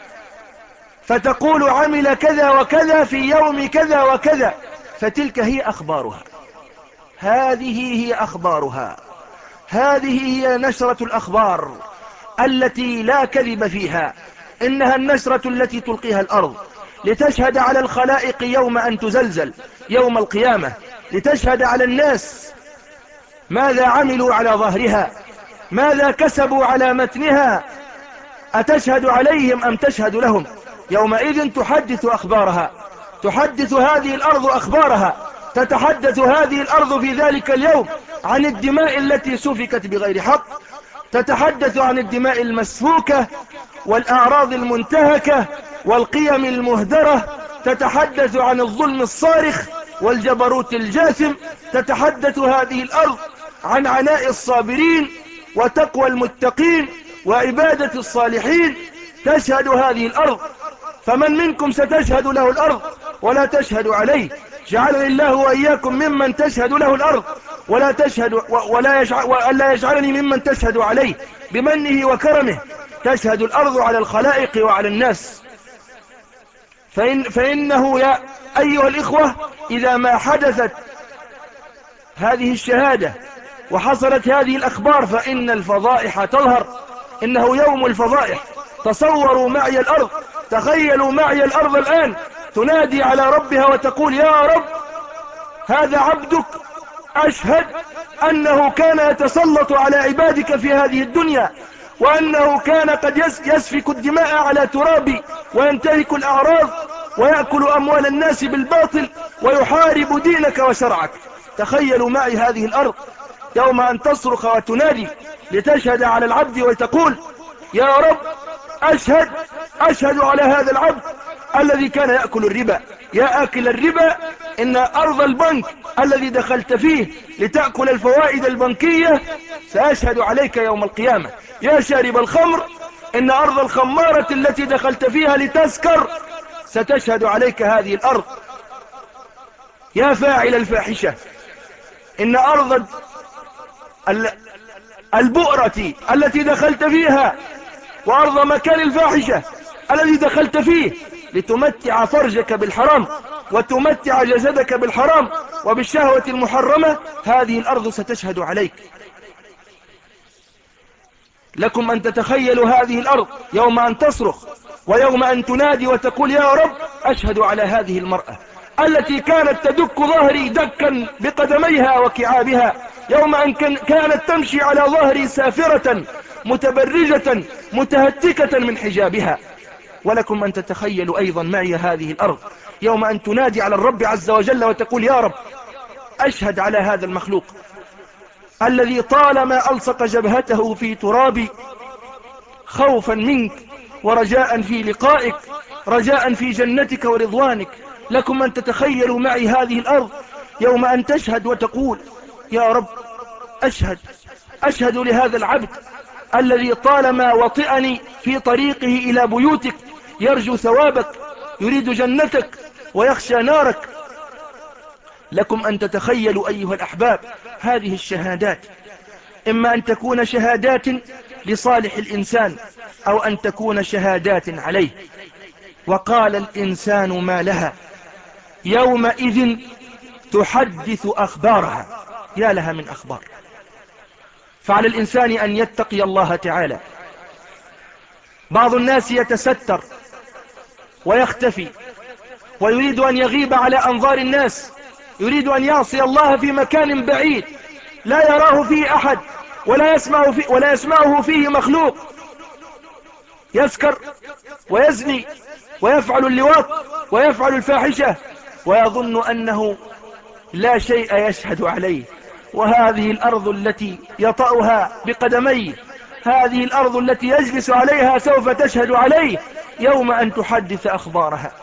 فتقول: عمل كذا وكذا في يوم كذا وكذا، فتلك هي أخبارها. هذه هي أخبارها، هذه هي نشرة الأخبار التي لا كذب فيها. إنها النشرة التي تلقيها الأرض لتشهد على الخلائق يوم أن تزلزل يوم القيامة، لتشهد على الناس ماذا عملوا على ظهرها، ماذا كسبوا على متنها، أتشهد عليهم أم تشهد لهم؟ يومئذ تحدث أخبارها، تحدث هذه الأرض أخبارها، تتحدث هذه الأرض في ذلك اليوم عن الدماء التي سفكت بغير حق، تتحدث عن الدماء المسفوكة والأعراض المنتهكة والقيم المهدرة، تتحدث عن الظلم الصارخ والجبروت الجاثم، تتحدث هذه الأرض عن عناء الصابرين وتقوى المتقين وعبادة الصالحين. تشهد هذه الأرض، فمن منكم ستشهد له الأرض ولا تشهد عليه؟ جعلني الله وإياكم ممن تشهد له الأرض ولا تشهد ولا يجعل ولا يجعلني ممن تشهد عليه بمنه وكرمه. تشهد الأرض على الخلائق وعلى الناس. فإن فإنه يا أيها الإخوة إذا ما حدثت هذه الشهادة وحصلت هذه الأخبار فإن الفضائح تظهر. إنه يوم الفضائح. تصوروا معي الأرض، تخيلوا معي الأرض الآن تنادي على ربها وتقول: يا رب، هذا عبدك أشهد أنه كان يتسلط على عبادك في هذه الدنيا، وأنه كان قد يسفك الدماء على ترابي وينتهك الأعراض ويأكل أموال الناس بالباطل ويحارب دينك وشرعك. تخيلوا معي هذه الأرض يوم أن تصرخ وتنادي لتشهد على العبد وتقول يا رب أشهد أشهد على هذا العبد الذي كان يأكل الربا، يا آكل الربا إن أرض البنك الذي دخلت فيه لتأكل الفوائد البنكية سأشهد عليك يوم القيامة، يا شارب الخمر إن أرض الخمارة التي دخلت فيها لتسكر ستشهد عليك هذه الأرض، يا فاعل الفاحشة إن أرض البؤرة التي دخلت فيها وأرض مكان الفاحشة الذي دخلت فيه لتمتع فرجك بالحرام وتمتع جسدك بالحرام وبالشهوة المحرمة، هذه الأرض ستشهد عليك. لكم أن تتخيلوا هذه الأرض يوم أن تصرخ ويوم أن تنادي وتقول يا رب أشهد على هذه المرأة التي كانت تدك ظهري دكا بقدميها وكعابها، يوم أن كانت تمشي على ظهري سافرة متبرجة متهتكة من حجابها. ولكم أن تتخيلوا أيضا معي هذه الأرض يوم أن تنادي على الرب عز وجل وتقول يا رب أشهد على هذا المخلوق الذي طالما ألصق جبهته في ترابي خوفا منك ورجاء في لقائك، رجاء في جنتك ورضوانك. لكم أن تتخيلوا معي هذه الأرض يوم أن تشهد وتقول يا رب أشهد أشهد لهذا العبد الذي طالما وطئني في طريقه إلى بيوتك يرجو ثوابك يريد جنتك ويخشى نارك. لكم أن تتخيلوا أيها الأحباب هذه الشهادات، إما أن تكون شهادات لصالح الإنسان أو أن تكون شهادات عليه. وقال الإنسان ما لها يومئذ تحدث أخبارها، يا لها من أخبار. فعلى الإنسان أن يتقي الله تعالى. بعض الناس يتستر ويختفي ويريد أن يغيب على أنظار الناس، يريد أن يعصي الله في مكان بعيد لا يراه فيه أحد ولا يسمع فيه ولا يسمعه فيه مخلوق، يسكر ويزني ويفعل اللواط ويفعل الفاحشة ويظن أنه لا شيء يشهد عليه. وهذه الأرض التي يطأها بقدميه، هذه الأرض التي يجلس عليها سوف تشهد عليه يوم أن تحدث أخبارها.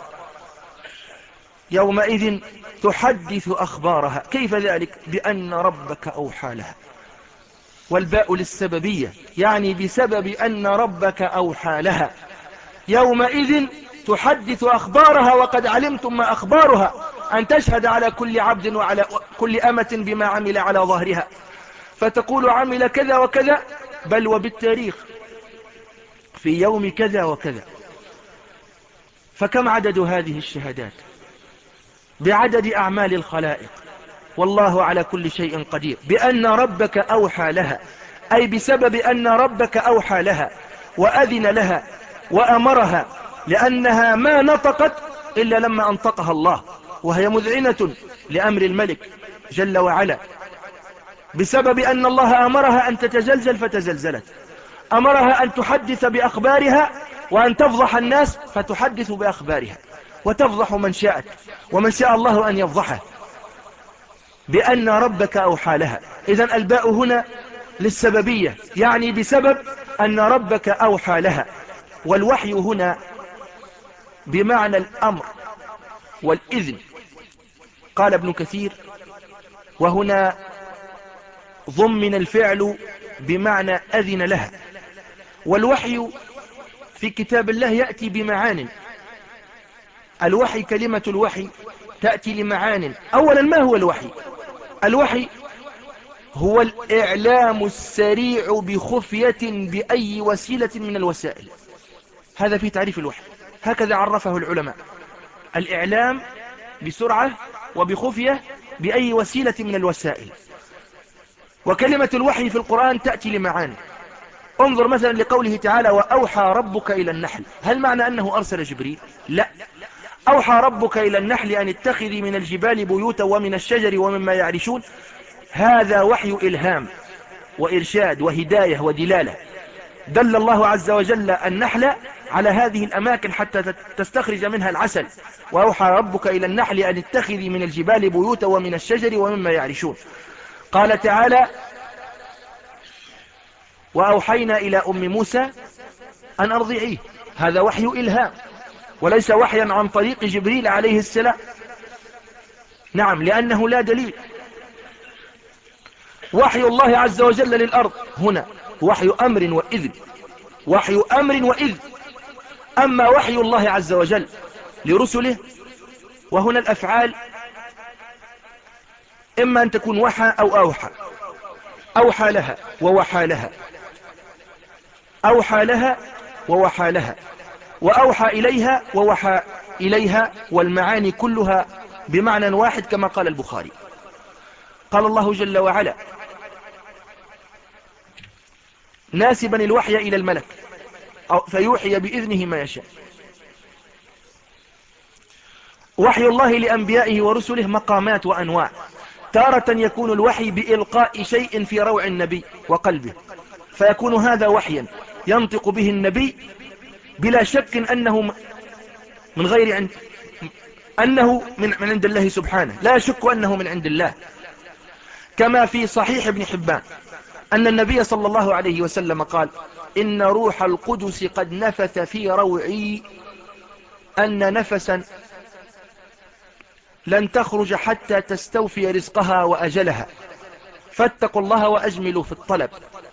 يومئذ تحدث أخبارها. كيف ذلك؟ بأن ربك أوحى لها، والباء للسببية، يعني بسبب أن ربك أوحى لها. يومئذ تحدث أخبارها وقد علمتم ما أخبارها، أن تشهد على كل عبد وعلى كل أمة بما عمل على ظهرها، فتقول عمل كذا وكذا، بل وبالتاريخ في يوم كذا وكذا. فكم عدد هذه الشهادات؟ بعدد أعمال الخلائق، والله على كل شيء قدير. بأن ربك أوحى لها، أي بسبب أن ربك أوحى لها وأذن لها وأمرها، لأنها ما نطقت إلا لما أنطقها الله، وهي مذعنة لأمر الملك جل وعلا، بسبب أن الله أمرها أن تتزلزل فتزلزلت، أمرها أن تحدث بأخبارها وأن تفضح الناس فتحدث بأخبارها وتفضح من شاءت ومن شاء الله أن يفضحه، بأن ربك أوحى لها. إذن الباء هنا للسببية، يعني بسبب أن ربك أوحى لها. والوحي هنا بمعنى الأمر والإذن. قال ابن كثير وهنا ضمن الفعل بمعنى أذن لها. والوحي في كتاب الله يأتي بمعان. الوحي، كلمة الوحي تأتي لمعان. أولا، ما هو الوحي؟ الوحي هو الإعلام السريع بخفية بأي وسيلة من الوسائل. هذا في تعريف الوحي، هكذا عرفه العلماء: الإعلام بسرعة وبخفية بأي وسيلة من الوسائل. وكلمة الوحي في القرآن تأتي لمعاني. انظر مثلا لقوله تعالى وأوحى ربك إلى النحل. هل معنى أنه أرسل جبريل؟ لا، أوحى ربك إلى النحل أن اتخذي من الجبال بيوتا ومن الشجر ومما يعرشون. هذا وحي إلهام وإرشاد وهداية ودلالة. دل الله عز وجل النحل على هذه الأماكن حتى تستخرج منها العسل. وأوحى ربك إلى النحل أن اتخذي من الجبال بيوتا ومن الشجر ومما يعرشون. قال تعالى وأوحينا إلى أم موسى أن أرضعيه. هذا وحي إلهام وليس وحيا عن طريق جبريل عليه السلام. نعم، لأنه لا دليل. وحي الله عز وجل للأرض هنا وحي أمر وإذن، وحي أمر وإذن. أما وحي الله عز وجل لرسله وهنا الأفعال إما أن تكون وحى أو أوحى. أوحى لها ووحى لها، أوحى لها ووحى لها، وأوحى إليها ووحى إليها، والمعاني كلها بمعنى واحد كما قال البخاري. قال الله جل وعلا ناسبا الوحي إلى الملك فيوحي بإذنه ما يشاء. وحي الله لأنبيائه ورسله مقامات وأنواع. تارة يكون الوحي بإلقاء شيء في روع النبي وقلبه، فيكون هذا وحيا ينطق به النبي بلا شك أنه من غير عند أنه من من عند الله سبحانه، لا يشك أنه من عند الله. كما في صحيح ابن حبان أن النبي صلى الله عليه وسلم قال إن روح القدس قد نفث في روعي أن نفسا لن تخرج حتى تستوفي رزقها وأجلها، فاتقوا الله وأجملوا في الطلب.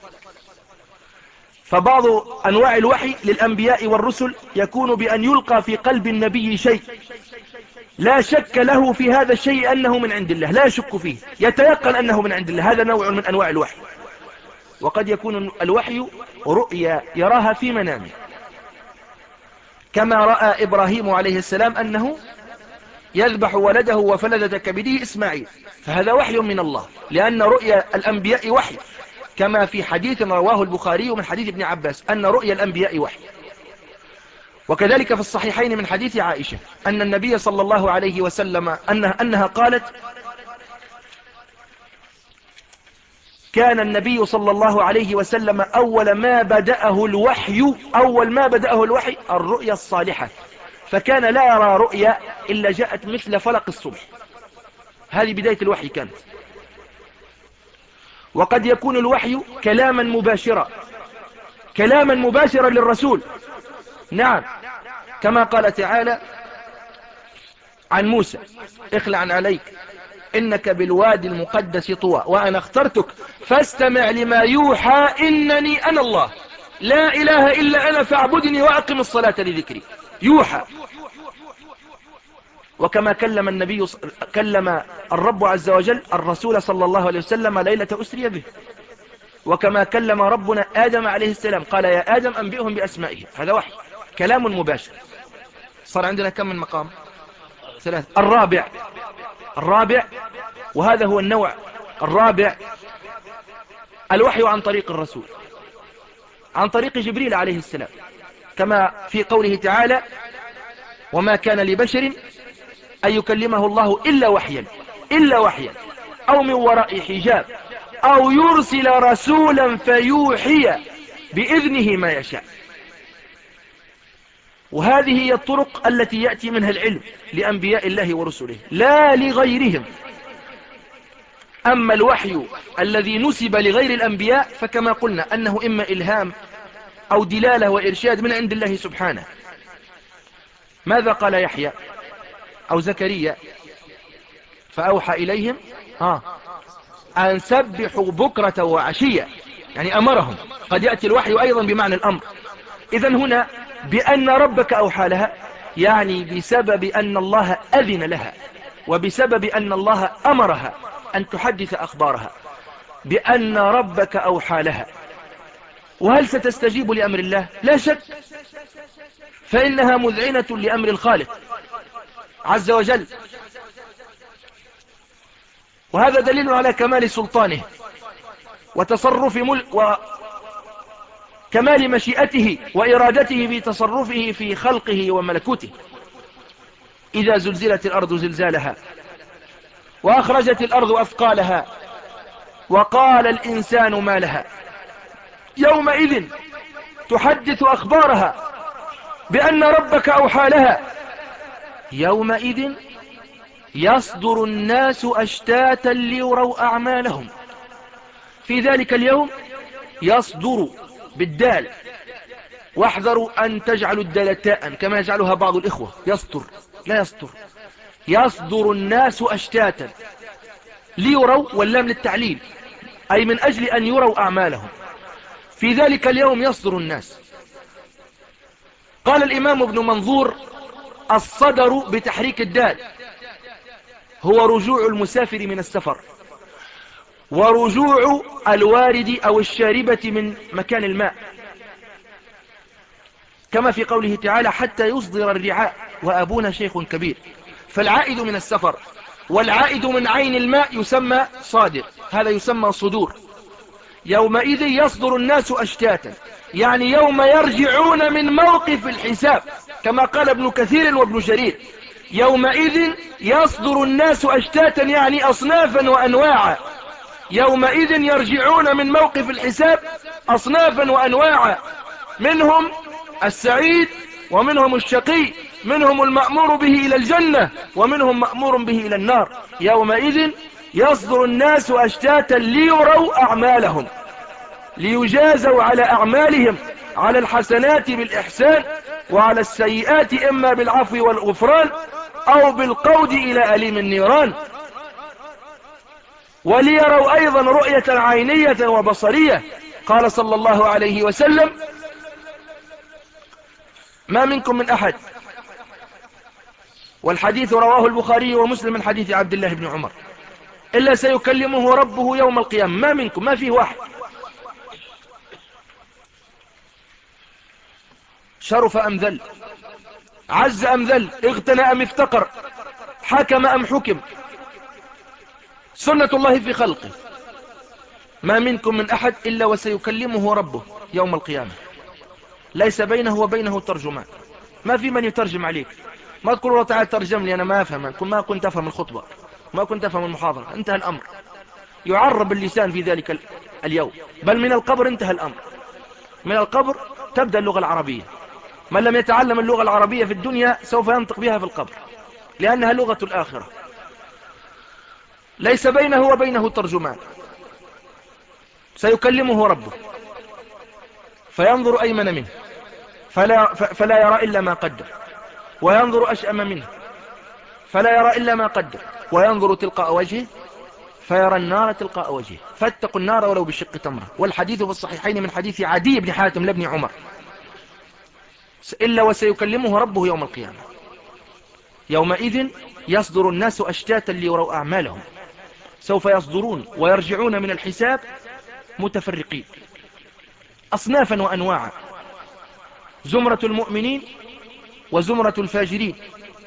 فبعض أنواع الوحي للأنبياء والرسل يكون بأن يلقى في قلب النبي شيء لا شك له في هذا الشيء أنه من عند الله، لا يشك فيه، يتيقن أنه من عند الله. هذا نوع من أنواع الوحي. وقد يكون الوحي رؤيا يراها في منامه، كما رأى إبراهيم عليه السلام أنه يذبح ولده وفلذة كبده إسماعيل، فهذا وحي من الله، لأن رؤيا الأنبياء وحي، كما في حديث رواه البخاري من حديث ابن عباس أن رؤيا الأنبياء وحي. وكذلك في الصحيحين من حديث عائشة أن النبي صلى الله عليه وسلم أنها, أنها قالت كان النبي صلى الله عليه وسلم أول ما بدأه الوحي أول ما بدأه الوحي الرؤيا الصالحة، فكان لا يرى رؤيا إلا جاءت مثل فلق الصبح. هذه بداية الوحي كانت. وقد يكون الوحي كلاما مباشرا، كلاما مباشرا للرسول. نعم، كما قال تعالى عن موسى اخلع عليك إنك بالوادي المقدس طوى وأنا اخترتك فاستمع لما يوحى إنني أنا الله لا إله إلا أنا فاعبدني وأقم الصلاة لذكري. يوحى. وكما كلم النبي كلم الرب عز وجل الرسول صلى الله عليه وسلم ليلة أسري به، وكما كلم ربنا آدم عليه السلام قال يا آدم أنبئهم بأسمائهم. هذا وحي، كلام مباشر. صار عندنا كم من مقام؟ ثلاث. الرابع الرابع وهذا هو النوع الرابع الوحي عن طريق الرسول، عن طريق جبريل عليه السلام، كما في قوله تعالى وما كان لبشر أن يكلمه الله إلا وحيا إلا وحيا أو من وراء حجاب أو يرسل رسولا فيوحي بإذنه ما يشاء. وهذه هي الطرق التي يأتي منها العلم لأنبياء الله ورسله لا لغيرهم. أما الوحي الذي نسب لغير الأنبياء فكما قلنا أنه إما إلهام أو دلالة وإرشاد من عند الله سبحانه. ماذا قال يحيى أو زكريا فأوحى إليهم آه أن سبحوا بكرة وعشية، يعني أمرهم. قد يأتي الوحي أيضا بمعنى الأمر. إذن هنا بأن ربك أوحى لها يعني بسبب أن الله أذن لها، وبسبب أن الله أمرها أن تحدث أخبارها، بأن ربك أوحى لها. وهل ستستجيب لأمر الله؟ لا شك، فإنها مذعنة لأمر الخالق عز وجل، وهذا دليل على كمال سلطانه وتصرف ملك وكمال مشيئته وإرادته في تصرفه في خلقه وملكوته. إذا زلزلت الأرض زلزالها وأخرجت الأرض أثقالها وقال الإنسان ما لها يومئذ تحدث أخبارها بأن ربك أوحى لها يومئذ يصدر الناس أشتاتا ليروا أعمالهم. في ذلك اليوم يصدر بالدال، واحذروا أن تجعلوا الدال تاء كما يجعلها بعض الإخوة، يصدر، لا يصدر، يصدر الناس أشتاتا ليروا، واللام للتعليل، أي من أجل أن يروا أعمالهم. في ذلك اليوم يصدر الناس. قال الإمام ابن منظور: الصدر بتحريك الدال هو رجوع المسافر من السفر، ورجوع الوارد أو الشاربة من مكان الماء، كما في قوله تعالى: حتى يصدر الرعاء وأبونا شيخ كبير. فالعائد من السفر والعائد من عين الماء يسمى صادر، هذا يسمى صدور. يومئذ يصدر الناس أشتاتا، يعني يوم يرجعون من موقف الحساب، كما قال ابن كثير وابن جرير: يومئذ يصدر الناس أشتاتا، يعني أصنافا وأنواعا. يومئذ يرجعون من موقف الحساب أصنافا وأنواعا، منهم السعيد ومنهم الشقي، منهم المأمور به إلى الجنة ومنهم مأمور به إلى النار. يومئذ يصدر الناس أشتاتا ليروا أعمالهم، ليجازوا على أعمالهم، على الحسنات بالإحسان، وعلى السيئات إما بالعفو والغفران أو بالقود إلى أليم النيران، وليروا أيضا رؤية عينية وبصرية. قال صلى الله عليه وسلم: ما منكم من أحد، والحديث رواه البخاري ومسلم من حديث عبد الله بن عمر، إلا سيكلمه ربه يوم القيامة. ما منكم، ما فيه واحد شرف أم ذل، عز أم ذل، اغتنى أم افتقر، حكم أم حكم، سنة الله في خلقه. ما منكم من أحد إلا وسيكلمه ربه يوم القيامة، ليس بينه وبينه ترجمان، ما في من يترجم عليك. ما تقول الله تعالى ترجم لي، أنا ما أفهم، ما كنت أفهم الخطبة، ما كنت أفهم المحاضرة، انتهى الأمر. يعرب اللسان في ذلك اليوم، بل من القبر انتهى الأمر. من القبر تبدأ اللغة العربية. من لم يتعلم اللغة العربية في الدنيا سوف ينطق بها في القبر، لأنها لغة الآخرة، ليس بينه وبينه ترجمان. سيكلمه ربه فينظر أيمن منه فلا, فلا يرى إلا ما قدر، وينظر أشأم منه فلا يرى إلا ما قدر، وينظر تلقاء وجهه فيرى النار تلقاء وجهه، فاتقوا النار ولو بشق تمرة. والحديث في الصحيحين من حديث عدي بن حاتم لابن عمر: إلا وسيكلمه ربه يوم القيامة. يومئذ يصدر الناس أشتاتا ليروا أعمالهم، سوف يصدرون ويرجعون من الحساب متفرقين، أصنافا وأنواعا، زمرة المؤمنين وزمرة الفاجرين،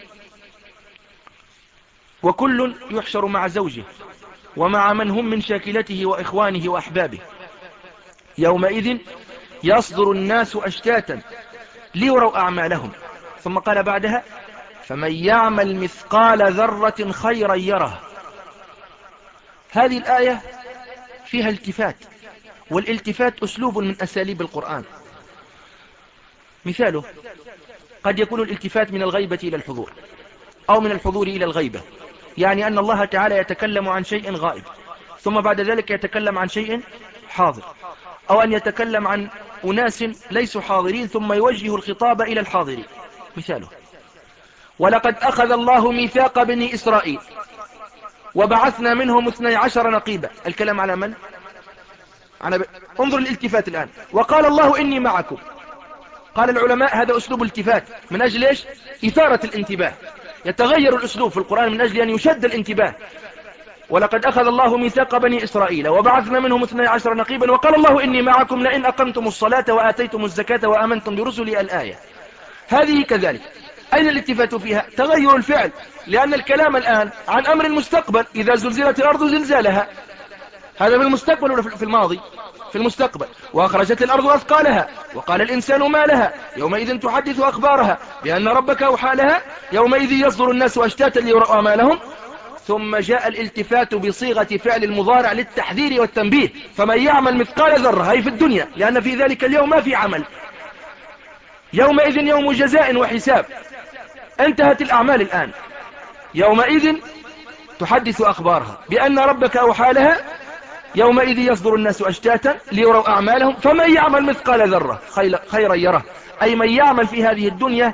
وكل يحشر مع زوجه ومع من هم من شاكلته وإخوانه وأحبابه. يومئذ يصدر الناس أشتاتا ليروا أعمالهم. ثم قال بعدها: فمن يعمل مثقال ذرة خيرا يره. هذه الآية فيها التفات، والالتفات أسلوب من أساليب القرآن. مثاله: قد يكون الالتفات من الغيبة إلى الحضور، أو من الحضور إلى الغيبة، يعني أن الله تعالى يتكلم عن شيء غائب ثم بعد ذلك يتكلم عن شيء حاضر، أو أن يتكلم عن أناس ليسوا حاضرين ثم يوجه الخطاب إلى الحاضرين. مثاله: ولقد أخذ الله ميثاق بني إسرائيل وبعثنا منهم اثني عشر نقيبا. الكلام على من؟ على ب... انظر الالتفات الآن. وقال الله إني معكم. قال العلماء هذا أسلوب التفات من أجل إيش؟ إثارة الانتباه. يتغير الأسلوب في القرآن من أجل أن يشد الانتباه. ولقد أخذ الله ميثاق بني إسرائيل وبعثنا منهم اثني عشر نقيبا وقال الله إني معكم لئن أقمتم الصلاة وآتيتم الزكاة وآمنتم برسلي الآية. هذه كذلك. أين الالتفات فيها؟ تغير الفعل، لأن الكلام الآن عن أمر المستقبل: إذا زلزلت الأرض زلزالها. هذا في المستقبل ولا في الماضي؟ في المستقبل. وأخرجت الأرض أثقالها وقال الإنسان ما لها يومئذ تحدث أخبارها بأن ربك أوحى لها يومئذ يصدر الناس أشتاتا ليروا أعمالهم. ثم جاء الالتفات بصيغة فعل المضارع للتحذير والتنبيه: فمن يعمل مثقال ذرة، هي في الدنيا، لأن في ذلك اليوم ما في عمل. يومئذ يوم جزاء وحساب، انتهت الأعمال الآن. يومئذ تحدث أخبارها بأن ربك أوحى لها يومئذ يصدر الناس أشتاتا ليروا أعمالهم فمن يعمل مثقال ذرة خيرا يره، أي من يعمل في هذه الدنيا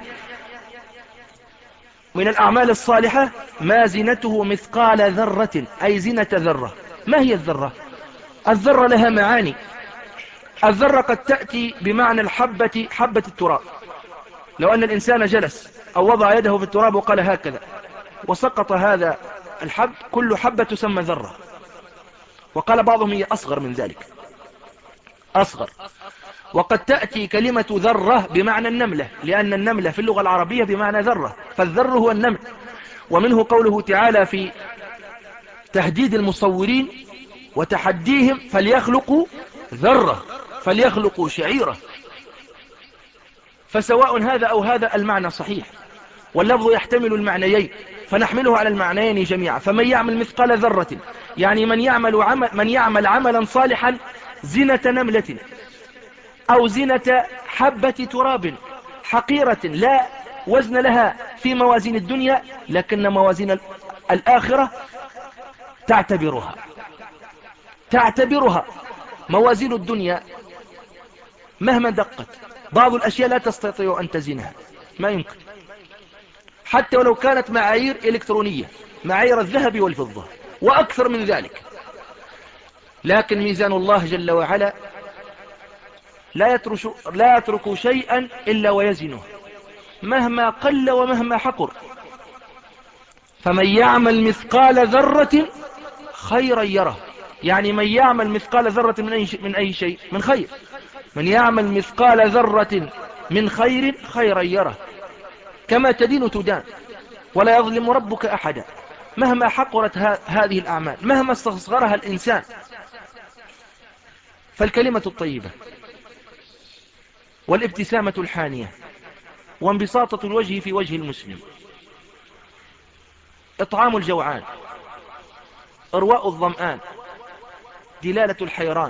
من الأعمال الصالحة ما زنته مثقال ذرة، أي زنة ذرة. ما هي الذرة؟ الذرة لها معاني. الذرة قد تأتي بمعنى الحبة، حبة التراب. لو أن الإنسان جلس أو وضع يده في التراب وقال هكذا وسقط هذا الحب، كل حبة تسمى ذرة. وقال بعضهم هي أصغر من ذلك، أصغر. وقد تأتي كلمة ذرة بمعنى النملة، لأن النملة في اللغة العربية بمعنى ذرة، فالذر هو النمل. ومنه قوله تعالى في تهديد المصورين وتحديهم فليخلقوا ذرة، فليخلقوا شعيرة. فسواء هذا أو هذا المعنى صحيح، واللفظ يحتمل المعنيين، فنحمله على المعنيين جميعا. فمن يعمل مثقال ذرة يعني من يعمل, عمل من يعمل عملا صالحا زنة نملة أو زنة حبة تراب حقيرة لا وزن لها في موازين الدنيا، لكن موازين الآخرة تعتبرها تعتبرها موازين الدنيا مهما دقت. بعض الأشياء لا تستطيع أن تزنها، ما يمكن، حتى ولو كانت معايير إلكترونية، معايير الذهب والفضة وأكثر من ذلك. لكن ميزان الله جل وعلا لا يترك, لا يترك شيئا إلا ويزنه مهما قل ومهما حقر. فمن يعمل مثقال ذرة خيرا يره، يعني من يعمل مثقال ذرة من أي شيء، من أي شيء من خير. من يعمل مثقال ذرة من خير خيرا يره. كما تدين تدان، ولا يظلم ربك أحدا. مهما حقرت هذه الأعمال، مهما استصغرها الإنسان، فالكلمة الطيبة والابتسامة الحانية وانبساطة الوجه في وجه المسلم، إطعام الجوعان، إرواء الظمآن، دلالة الحيران،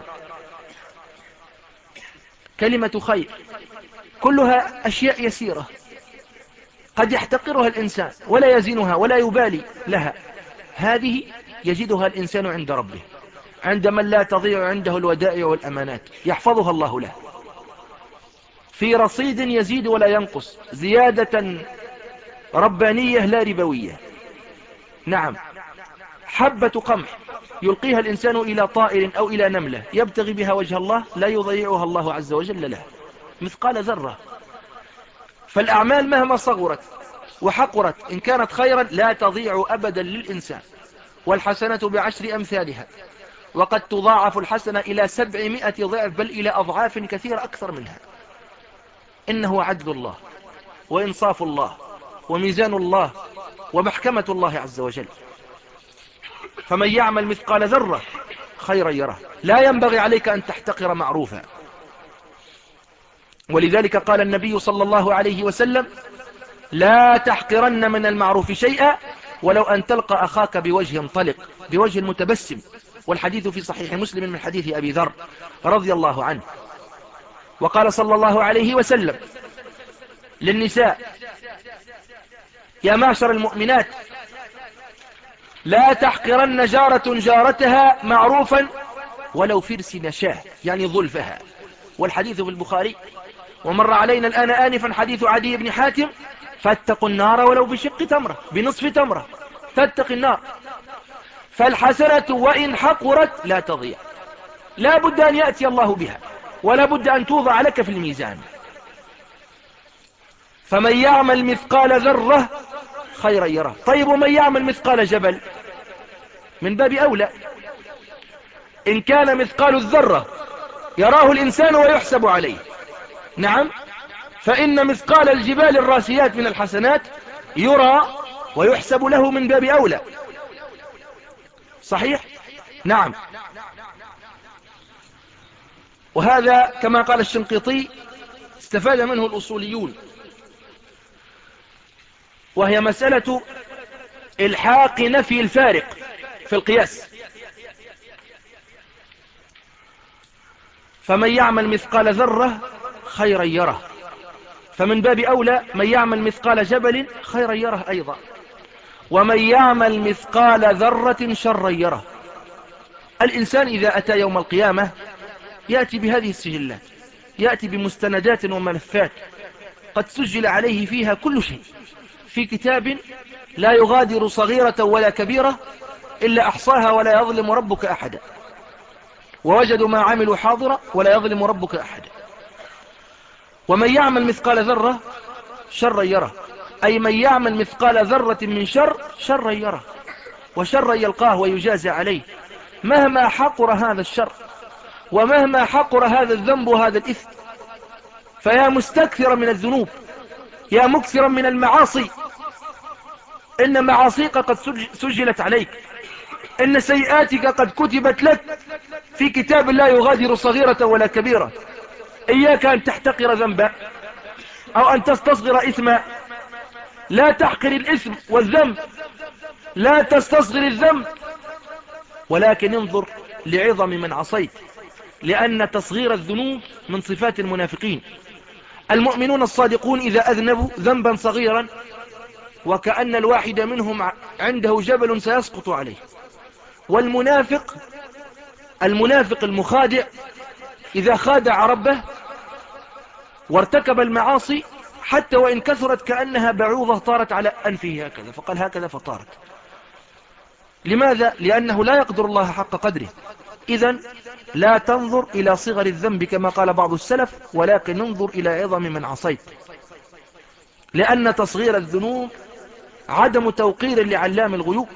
كلمة خير، كلها أشياء يسيرة قد يحتقرها الإنسان ولا يزنها ولا يبالي لها. هذه يجدها الإنسان عند ربه، عند من لا تضيع عنده الودائع والأمانات، يحفظها الله له في رصيد يزيد ولا ينقص، زيادة ربانية لا ربوية. نعم، حبة قمح يلقيها الإنسان إلى طائر أو إلى نملة يبتغي بها وجه الله، لا يضيعها الله عز وجل له، مثقال ذرة. فالأعمال مهما صغرت وحقرت إن كانت خيرا لا تضيع أبدا للإنسان. والحسنة بعشر أمثالها، وقد تضاعف الحسنة إلى سبعمائة ضعف، بل إلى أضعاف كثيرة أكثر منها. إنه عدل الله وإنصاف الله وميزان الله ومحكمة الله عز وجل. فمن يعمل مثقال ذرة خيرا يره. لا ينبغي عليك أن تحتقر معروفا. ولذلك قال النبي صلى الله عليه وسلم لا تحقرن من المعروف شيئا ولو أن تلقى أخاك بوجه طلق، بوجه متبسم. والحديث في صحيح مسلم من حديث أبي ذر رضي الله عنه. وقال صلى الله عليه وسلم للنساء يا معشر المؤمنات لا تحقرن جارة جارتها معروفا ولو فرس نشاه، يعني ظلفها. والحديث في البخاري. ومر علينا الآن آنفا حديث عدي بن حاتم فاتقوا النار ولو بشق تمرة، بنصف تمرة تتق النار. فالحسنة وإن حقرت لا تضيع، لا بد أن يأتي الله بها، ولا بد أن توضع لك في الميزان. فمن يعمل مثقال ذرة خيرا يره. طيب ومن يعمل مثقال جبل؟ من باب أولى. إن كان مثقال الذرة يراه الإنسان ويحسب عليه، نعم، فإن مثقال الجبال الراسيات من الحسنات يرى ويحسب له من باب أولى. صحيح؟ نعم. وهذا كما قال الشنقيطي استفاد منه الأصوليون، وهي مسألة الحاق نفي الفارق في القياس. فمن يعمل مثقال ذرة خيرا يره. فمن باب أولى من يعمل مثقال جبل خيرا يره أيضا. ومن يعمل مثقال ذرة شرا يره. الإنسان إذا أتى يوم القيامة يأتي بهذه السجلات، يأتي بمستندات وملفات قد سجل عليه فيها كل شيء في كتاب لا يغادر صغيرة ولا كبيرة إلا أحصاها ولا يظلم ربك أحدا، ووجدوا ما عملوا حاضرا ولا يظلم ربك أحدا. ومن يعمل مثقال ذرة شرا يره، أي من يعمل مثقال ذرة من شر شرا يره، وشرا يلقاه ويجازى عليه مهما حقر هذا الشر ومهما حقر هذا الذنب وهذا الإثم. فيا مستكثرا من الذنوب، يا مكثرا من المعاصي، إن معاصيك قد سجلت عليك، إن سيئاتك قد كتبت لك في كتاب لا يغادر صغيرة ولا كبيرة. إياك أن تحتقر ذنبا أو أن تستصغر إثما، لا تحقر الإثم والذنب، لا تستصغر الذنب، ولكن انظر لعظم من عصيت، لأن تصغير الذنوب من صفات المنافقين. المؤمنون الصادقون إذا أذنبوا ذنبا صغيرا وكأن الواحد منهم عنده جبل سيسقط عليه. والمنافق المنافق المخادع إذا خادع ربه وارتكب المعاصي حتى وإن كثرت كأنها بعوضة طارت على أنفه هكذا، فقال هكذا فطارت. لماذا؟ لأنه لا يقدر الله حق قدره. إذن لا تنظر إلى صغر الذنب كما قال بعض السلف، ولكن انظر إلى عظم من عصيت، لأن تصغير الذنوب عدم توقير لعلام الغيوب.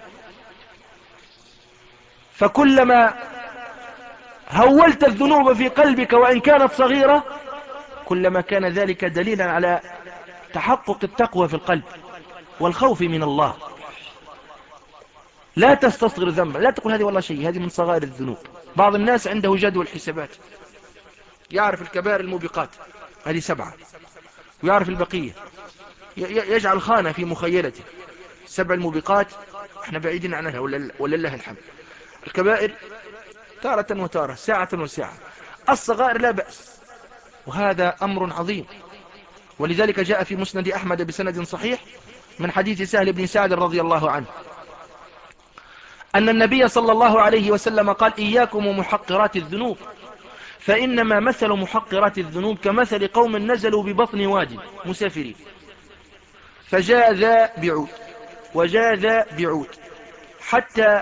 فكلما هولت الذنوب في قلبك وإن كانت صغيرة كلما كان ذلك دليلا على تحقق التقوى في القلب والخوف من الله. لا تستصغر ذنبا، لا تقول هذه والله شيء، هذه من صغائر الذنوب. بعض الناس عنده جدول حسابات، يعرف الكبائر الموبقات هذه سبعة ويعرف البقية، يجعل خانة في مخيلته، سبع الموبقات احنا بعيدين عنها ولله الحمد. الكبائر تارة وتارة، ساعة وساعة، الصغائر لا بأس، وهذا أمر عظيم. ولذلك جاء في مسند أحمد بسند صحيح من حديث سهل بن سعد رضي الله عنه أن النبي صلى الله عليه وسلم قال إياكم ومحقرات الذنوب، فإنما مثل محقرات الذنوب كمثل قوم نزلوا ببطن واد مسافرين، فجاء ذا بعود وجاء ذا بعود حتى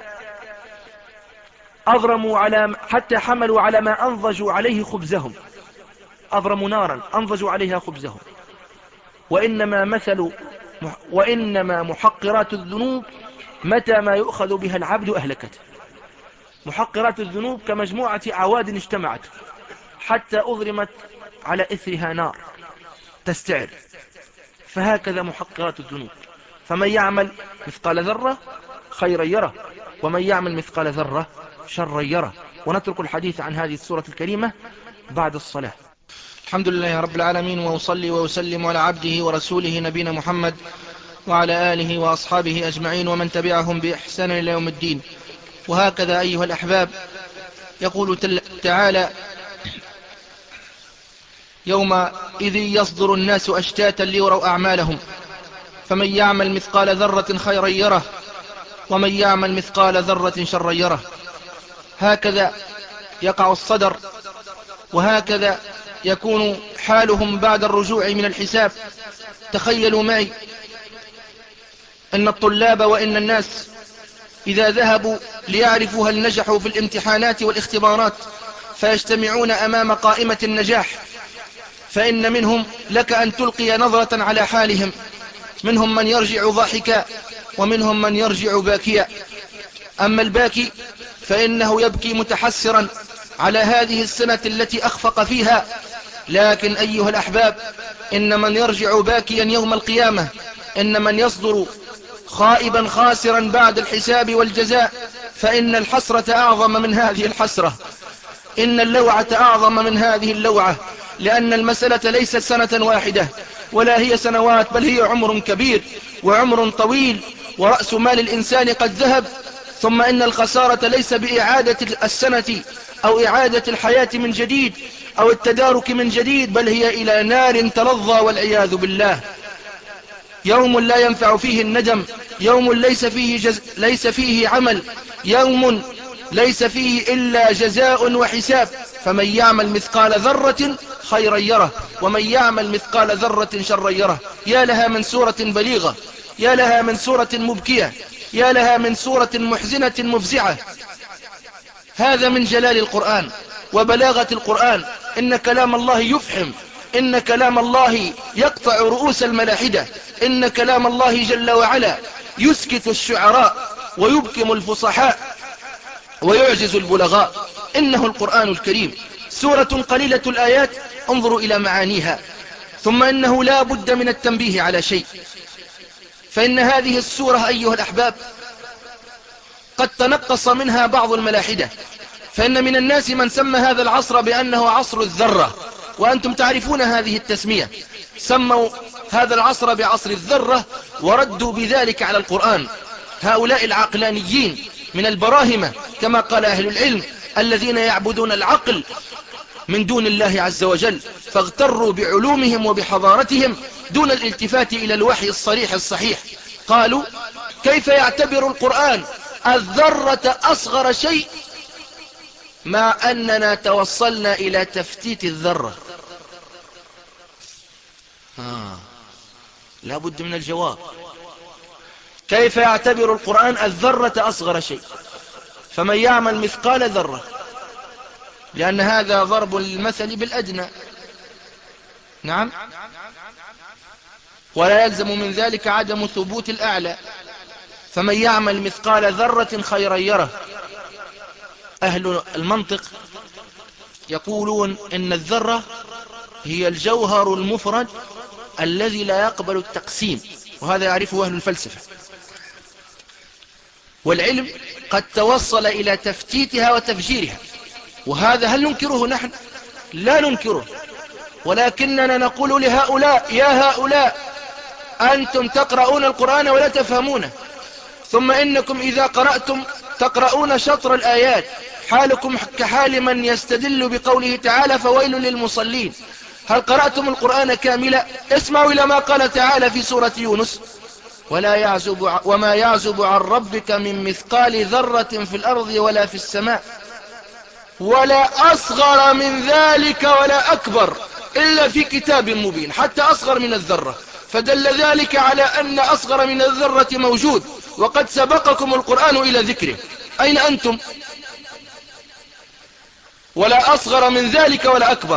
أضرموا على حتى حملوا على ما أنضجوا عليه خبزهم، أضرموا نارا أنضجوا عليها خبزهم. وإنما مثل وإنما محقرات الذنوب متى ما يؤخذ بها العبد أهلكته. محقرات الذنوب كمجموعة عواد اجتمعت حتى أضرمت على إثرها نار تستعر، فهكذا محقرات الذنوب. فمن يعمل مثقال ذرة خيرا يره، ومن يعمل مثقال ذرة شرا يره. ونترك الحديث عن هذه السورة الكريمة بعد الصلاة. الحمد لله رب العالمين، وأصلي وأسلم على عبده ورسوله نبينا محمد وعلى آله وأصحابه أجمعين ومن تبعهم بإحسان إلى يوم الدين. وهكذا أيها الأحباب يقول تعالى يومئذ يصدر الناس أشتاتا ليروا أعمالهم، فمن يعمل مثقال ذرة خيرا يره ومن يعمل مثقال ذرة شرا يره. هكذا يقع الصدر، وهكذا يكون حالهم بعد الرجوع من الحساب. تخيلوا معي أن الطلاب وإن الناس إذا ذهبوا ليعرفوا هل نجحوا في الامتحانات والاختبارات فيجتمعون أمام قائمة النجاح، فإن منهم لك أن تلقي نظرة على حالهم، منهم من يرجع ضاحكا ومنهم من يرجع باكيا. أما الباكي فإنه يبكي متحسرا على هذه السنة التي أخفق فيها. لكن أيها الأحباب إن من يرجع باكيا يوم القيامة، إن من يصدر خائبا خاسرا بعد الحساب والجزاء، فإن الحسرة أعظم من هذه الحسرة، إن اللوعة أعظم من هذه اللوعة، لأن المسألة ليست سنة واحدة ولا هي سنوات، بل هي عمر كبير وعمر طويل، ورأس مال الإنسان قد ذهب. ثم إن الخسارة ليس بإعادة السنة أو إعادة الحياة من جديد أو التدارك من جديد، بل هي إلى نار تلظى والعياذ بالله. يوم لا ينفع فيه الندم، يوم ليس فيه, جز... ليس فيه عمل، يوم ليس فيه إلا جزاء وحساب، فمن يعمل مثقال ذرة خيرا يره ومن يعمل مثقال ذرة شرا يره. يا لها من سورة بليغة، يا لها من سورة مبكية، يا لها من سورة محزنة مفزعة. هذا من جلال القرآن وبلاغة القرآن. إن كلام الله يفحم، إن كلام الله يقطع رؤوس الملاحدة، إن كلام الله جل وعلا يسكت الشعراء ويبكم الفصحاء ويعجز البلغاء. إنه القرآن الكريم سورة قليلة الآيات، انظروا إلى معانيها. ثم إنه لا بد من التنبيه على شيء، فإن هذه السورة أيها الأحباب قد تنقص منها بعض الملاحدة، فإن من الناس من سمى هذا العصر بأنه عصر الذرة، وأنتم تعرفون هذه التسمية. سموا هذا العصر بعصر الذرة وردوا بذلك على القرآن. هؤلاء العقلانيين من البراهمة كما قال أهل العلم، الذين يعبدون العقل من دون الله عز وجل، فاغتروا بعلومهم وبحضارتهم دون الالتفات إلى الوحي الصريح الصحيح. قالوا: كيف يعتبر القرآن الذرة أصغر شيء مع أننا توصلنا إلى تفتيت الذرة؟ آه. لا بد من الجواب. كيف يعتبر القرآن الذرة أصغر شيء؟ فمن يعمل مثقال ذرة، لأن هذا ضرب المثل بالأدنى. نعم، ولا يلزم من ذلك عدم ثبوت الأعلى. فمن يعمل مثقال ذرة خيرا يره. أهل المنطق يقولون إن الذرة هي الجوهر المفرد الذي لا يقبل التقسيم، وهذا يعرفه أهل الفلسفة. والعلم قد توصل إلى تفتيتها وتفجيرها، وهذا هل ننكره نحن؟ لا ننكره، ولكننا نقول لهؤلاء: يا هؤلاء، أنتم تقرؤون القرآن ولا تفهمونه، ثم إنكم إذا قرأتم تقرؤون شطر الآيات، حالكم كحال من يستدل بقوله تعالى: فويل للمصلين. هل قرأتم القرآن كاملا؟ اسمعوا إلى ما قال تعالى في سورة يونس: ولا يعزب وما يعزب عن ربك من مثقال ذرة في الأرض ولا في السماء ولا أصغر من ذلك ولا أكبر إلا في كتاب مبين. حتى أصغر من الذرة، فدل ذلك على أن أصغر من الذرة موجود، وقد سبقكم القرآن إلى ذكره. أين أنتم؟ ولا أصغر من ذلك ولا أكبر.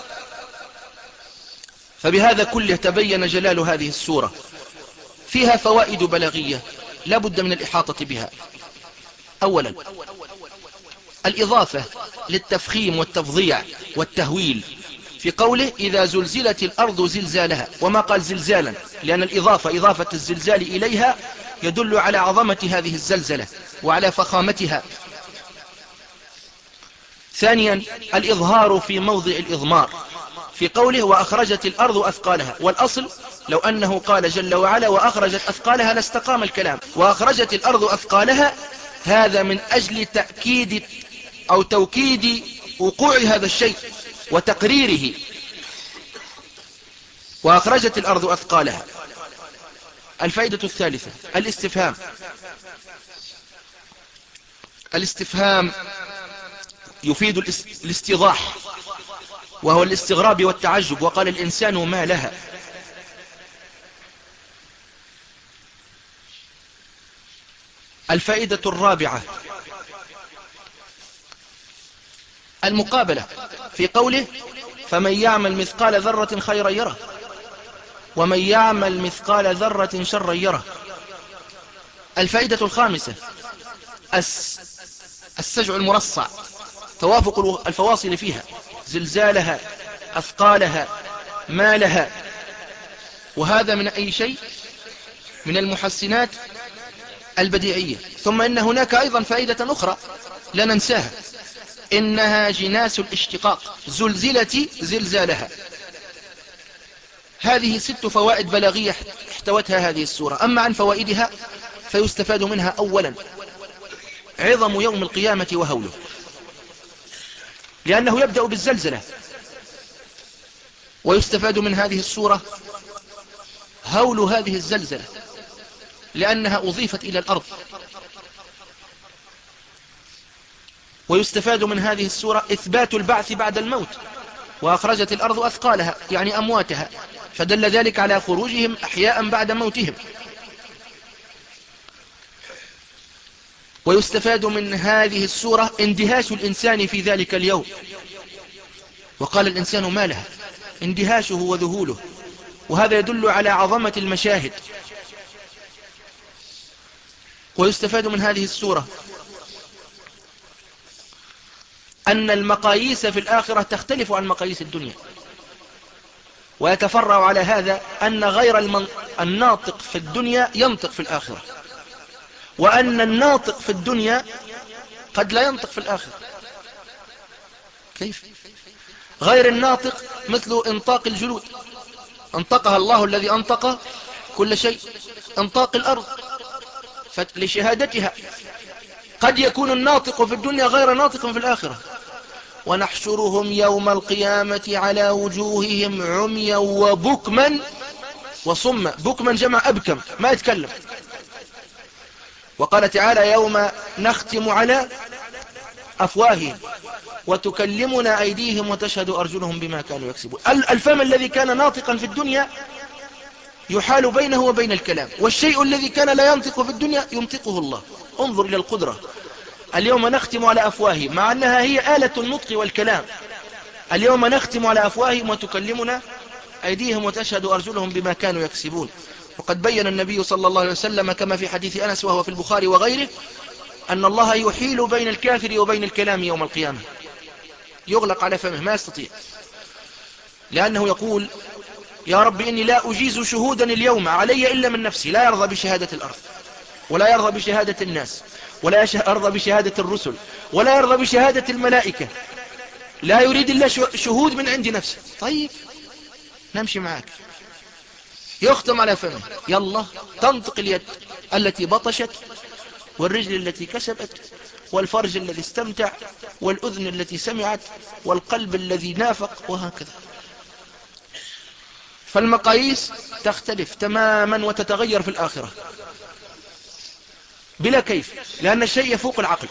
فبهذا كله تبين جلال هذه السورة. فيها فوائد بلاغية لا بد من الإحاطة بها. أولا، الإضافة للتفخيم والتفضيع والتهويل في قوله: إذا زلزلت الأرض زلزالها، وما قال زلزالا، لأن الإضافة إضافة الزلزال إليها يدل على عظمة هذه الزلزلة وعلى فخامتها. ثانيا، الإظهار في موضع الإضمار في قوله: وأخرجت الأرض أثقالها. والأصل لو أنه قال جل وعلا: وأخرجت أثقالها لاستقام الكلام. وأخرجت الأرض أثقالها، هذا من أجل تأكيد أو توكيد وقوع هذا الشيء وتقريره. وأخرجت الأرض أثقالها. الفائدة الثالثة، الاستفهام. الاستفهام يفيد الاستيضاح، وهو الاستغراب والتعجب. وقال الإنسان: ما لها. الفائدة الرابعة، المقابلة في قوله: فمن يعمل مثقال ذرة خيرا يره ومن يعمل مثقال ذرة شرا يره. الفائدة الخامسة، السجع المرصع، توافق الفواصل فيها: زلزالها، أثقالها، ما لها. وهذا من أي شيء؟ من المحسنات البديعية. ثم إن هناك أيضا فائدة أخرى لا ننساها، إنها جناس الاشتقاق: زلزلت زلزالها. هذه ست فوائد بلاغية احتوتها هذه السورة. أما عن فوائدها فيستفاد منها: أولا، عظم يوم القيامة وهوله، لأنه يبدأ بالزلزلة. ويستفاد من هذه السورة هول هذه الزلزلة، لأنها أضيفت إلى الأرض. ويستفاد من هذه السورة إثبات البعث بعد الموت، وأخرجت الأرض أثقالها يعني أمواتها، فدل ذلك على خروجهم أحياء بعد موتهم. ويستفاد من هذه السورة اندهاش الإنسان في ذلك اليوم، وقال الإنسان ما لها، اندهاشه وذهوله، وهذا يدل على عظمة المشاهد. ويستفاد من هذه السورة أن المقاييس في الآخرة تختلف عن مقاييس الدنيا، ويتفرع على هذا أن غير المن... الناطق في الدنيا ينطق في الآخرة، وأن الناطق في الدنيا قد لا ينطق في الآخرة. كيف؟ غير الناطق مثل انطاق الجلود، انطقها الله الذي انطق كل شيء، انطاق الأرض لشهادتها. قد يكون الناطق في الدنيا غير ناطق في الآخرة. ونحشرهم يوم القيامة على وجوههم عميا وبكما وصما، بكما جمع أبكم ما يتكلم. وقال تعالى يوم نختم على أفواههم وتكلمنا أيديهم وتشهد أرجلهم بما كانوا يكسبون. الفم الذي كان ناطقا في الدنيا يحال بينه وبين الكلام، والشيء الذي كان لا ينطق في الدنيا ينطقه الله. انظر إلى القدرة. اليوم نختم على أفواههم، مع أنها هي آلة النطق والكلام. اليوم نختم على أفواههم وتكلمنا أيديهم وتشهد أرجلهم بما كانوا يكسبون. وقد بين النبي صلى الله عليه وسلم كما في حديث أنس وهو في البخاري وغيره أن الله يحيل بين الكافر وبين الكلام يوم القيامة، يغلق على فمه ما يستطيع، لأنه يقول يا رب إني لا أجيز شهودا اليوم علي إلا من نفسي. لا يرضى بشهادة الأرض، ولا يرضى بشهادة الناس، ولا يرضى بشهادة الرسل، ولا يرضى بشهادة الملائكة، لا يريد إلا شهود من عند نفسه. طيب نمشي معك. يختم على فمه، يلا تنطق اليد التي بطشت، والرجل التي كسبت، والفرج الذي استمتع، والأذن التي سمعت، والقلب الذي نافق، وهكذا. فالمقاييس تختلف تماما وتتغير في الآخرة بلا كيف، لأن الشيء يفوق العقل.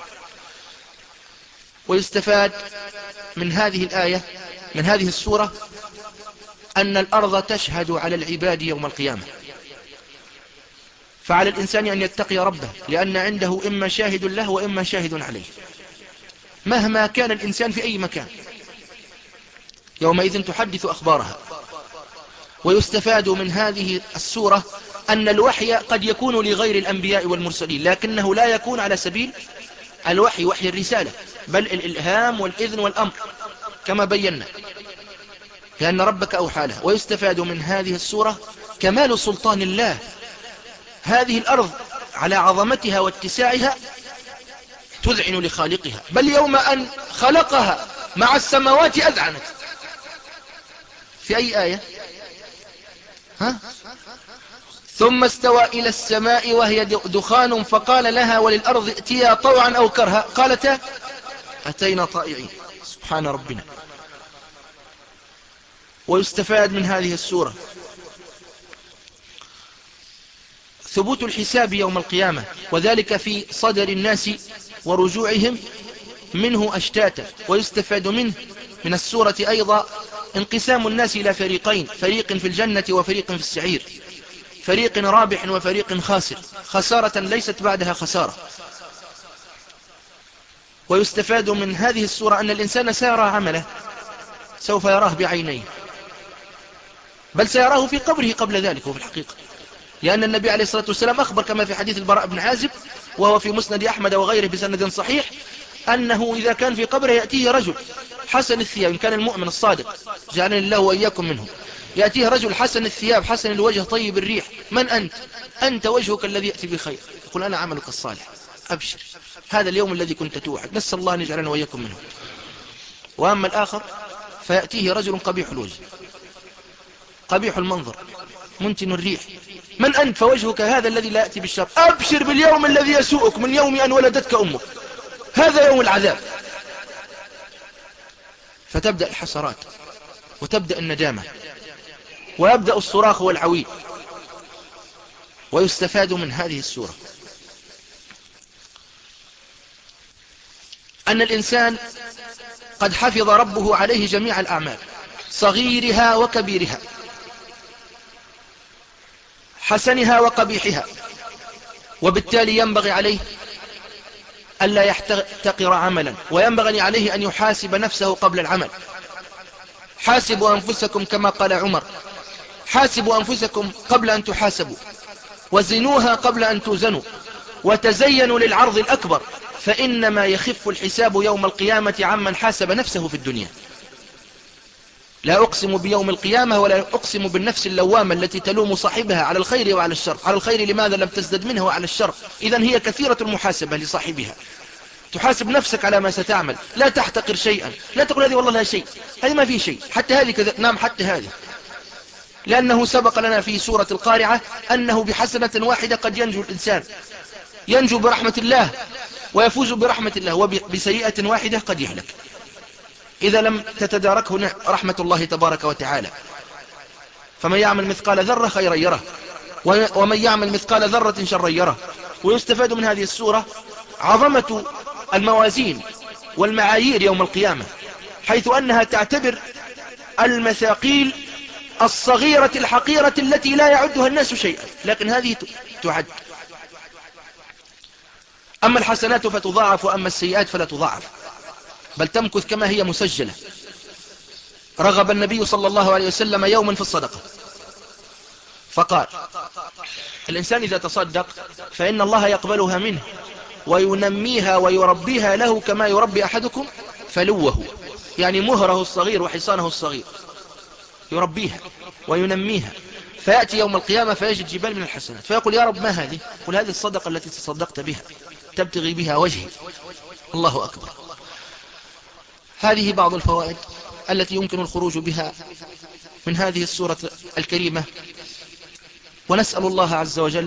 ويستفاد من هذه الآية من هذه السورة أن الأرض تشهد على العباد يوم القيامة، فعلى الإنسان أن يتقي ربه، لأن عنده إما شاهد له وإما شاهد عليه، مهما كان الإنسان في أي مكان، يومئذ تحدث أخبارها. ويستفاد من هذه السورة أن الوحي قد يكون لغير الأنبياء والمرسلين، لكنه لا يكون على سبيل الوحي وحي الرسالة، بل الإلهام والإذن والأمر كما بينا، لأن ربك أوحى له. ويستفاد من هذه السورة كمال سلطان الله. هذه الأرض على عظمتها واتساعها تذعن لخالقها، بل يوم أن خلقها مع السماوات أذعنت. في أي آية؟ ها؟ ثم استوى إلى السماء وهي دخان فقال لها وللأرض ائتيا طوعا أو كرها قالتا أتينا طائعين. سبحان ربنا. ويستفاد من هذه السورة ثبوت الحساب يوم القيامة، وذلك في صدر الناس ورجوعهم منه أشتاتا. ويستفاد منه من السورة أيضا انقسام الناس إلى فريقين، فريق في الجنة وفريق في السعير، فريق رابح وفريق خاسر، خسارة ليست بعدها خسارة. ويستفاد من هذه السورة أن الإنسان سيرى عمله، سوف يراه بعينيه، بل سيراه في قبره قبل ذلك. وفي الحقيقة لأن النبي عليه الصلاة والسلام أخبر كما في حديث البراء بن عازب وهو في مسند أحمد وغيره بسند صحيح أنه إذا كان في قبره يأتيه رجل حسن الثياب، إن كان المؤمن الصادق جعلني الله وإياكم منه، يأتيه رجل حسن الثياب حسن الوجه طيب الريح، من أنت؟ أنت وجهك الذي يأتي بخير. يقول أنا عملك الصالح، أبشر، هذا اليوم الذي كنت توعد، نسأل الله أن يجعلنا وإياكم منه. وأما الآخر فيأتيه رجل قبيح الوجه قبيح المنظر منتن الريح، من أنت؟ فوجهك هذا الذي لا يأتي بالشر، أبشر باليوم الذي يسوءك من يوم أن ولدتك أمك، هذا يوم العذاب. فتبدأ الحسرات وتبدأ الندامة ويبدأ الصراخ والعويل. ويستفاد من هذه السورة أن الإنسان قد حفظ ربه عليه جميع الأعمال صغيرها وكبيرها، حسنها وقبيحها، وبالتالي ينبغي عليه ألا يحتقر عملا، وينبغي عليه أن يحاسب نفسه قبل العمل. حاسبوا أنفسكم كما قال عمر، حاسبوا أنفسكم قبل أن تحاسبوا، وزنوها قبل أن توزنوا، وتزينوا للعرض الأكبر، فإنما يخف الحساب يوم القيامة عمن حاسب نفسه في الدنيا. لا أقسم بيوم القيامة ولا أقسم بالنفس اللوامة التي تلوم صاحبها على الخير وعلى الشر. على الخير لماذا لم تزدد منه، وعلى الشر إذن هي كثيرة المحاسبة لصاحبها. تحاسب نفسك على ما ستعمل، لا تحتقر شيئا، لا تقول هذه والله لا شيء، هذه ما في شيء، حتى هذه كذا، نعم حتى هذه، لأنه سبق لنا في سورة القارعة أنه بحسنة واحدة قد ينجو الإنسان، ينجو برحمة الله ويفوز برحمة الله، وبسيئة واحدة قد يهلك إذا لم تتداركه رحمة الله تبارك وتعالى. فمن يعمل مثقال ذرة خيرا يره، ومن يعمل مثقال ذرة شرا يره. ويستفاد من هذه السورة عظمة الموازين والمعايير يوم القيامة، حيث أنها تعتبر المثاقيل الصغيرة الحقيرة التي لا يعدها الناس شيئا، لكن هذه تعد. أما الحسنات فتضاعف، وأما السيئات فلا تضاعف، بل تمكث كما هي مسجلة. رغب النبي صلى الله عليه وسلم يوما في الصدقة فقال: الإنسان إذا تصدق فإن الله يقبلها منه وينميها ويربيها له كما يربي أحدكم فلوه، يعني مهره الصغير وحصانه الصغير، يربيها وينميها، فيأتي يوم القيامة فيجد جبال من الحسنات، فيقول: يا رب ما هذه؟ قل: هذه الصدقة التي تصدقت بها تبتغي بها وجهي. الله أكبر. هذه بعض الفوائد التي يمكن الخروج بها من هذه السورة الكريمة، ونسأل الله عز وجل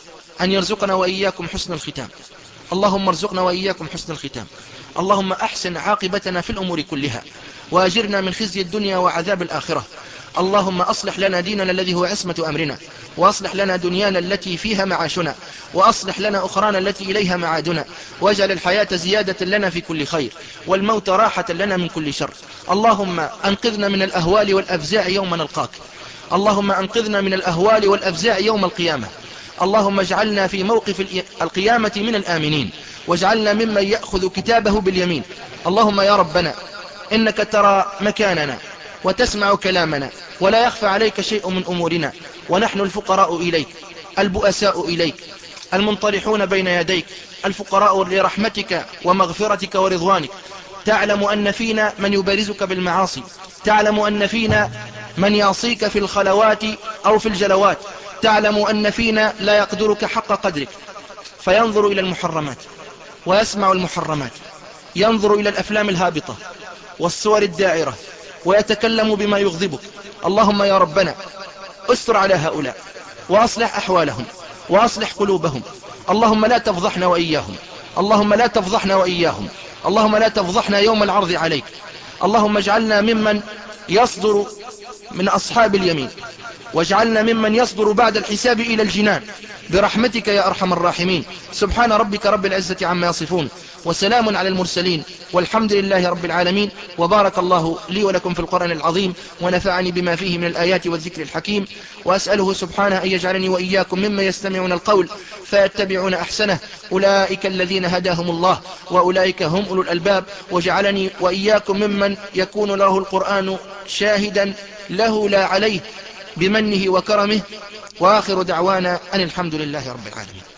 أن يرزقنا وإياكم حسن الختام. اللهم ارزقنا وإياكم حسن الختام. اللهم أحسن عاقبتنا في الأمور كلها، وأجرنا من خزي الدنيا وعذاب الآخرة. اللهم أصلح لنا ديننا الذي هو عصمة أمرنا، وأصلح لنا دنيانا التي فيها معاشنا، وأصلح لنا أخرانا التي إليها معادنا، واجعل الحياة زيادة لنا في كل خير، والموت راحة لنا من كل شر. اللهم أنقذنا من الأهوال والأفزاع يوم نلقاك. اللهم أنقذنا من الأهوال والأفزاع يوم القيامة. اللهم اجعلنا في موقف القيامة من الآمنين، واجعلنا ممن يأخذ كتابه باليمين. اللهم يا ربنا إنك ترى مكاننا وتسمع كلامنا، ولا يخفى عليك شيء من أمورنا، ونحن الفقراء إليك البؤساء إليك المنطرحون بين يديك، الفقراء لرحمتك ومغفرتك ورضوانك. تعلم أن فينا من يبارزك بالمعاصي، تعلم أن فينا من يعصيك في الخلوات أو في الجلوات، تعلم أن فينا لا يقدرك حق قدرك، فينظر إلى المحرمات ويسمع المحرمات، ينظر إلى الأفلام الهابطة والصور الداعرة، ويتكلم بما يغضبك. اللهم يا ربنا استر على هؤلاء، وأصلح أحوالهم، وأصلح قلوبهم. اللهم لا تفضحنا وإياهم، اللهم لا تفضحنا وإياهم، اللهم لا تفضحنا يوم العرض عليك. اللهم اجعلنا ممن يصدر من أصحاب اليمين، واجعلنا ممن يصدر بعد الحساب إلى الجنان برحمتك يا أرحم الراحمين. سبحان ربك رب العزة عما يصفون، وسلام على المرسلين، والحمد لله رب العالمين. وبارك الله لي ولكم في القرآن العظيم، ونفعني بما فيه من الآيات والذكر الحكيم، وأسأله سبحانه أن يجعلني وإياكم ممن يستمعون القول فيتبعون أحسنه. أولئك الذين هداهم الله، وأولئك هم أولو الألباب. وجعلني وإياكم ممن يكون له القرآن شاهدا له لا عليه بمنه وكرمه. وآخر دعوانا أن الحمد لله رب العالمين.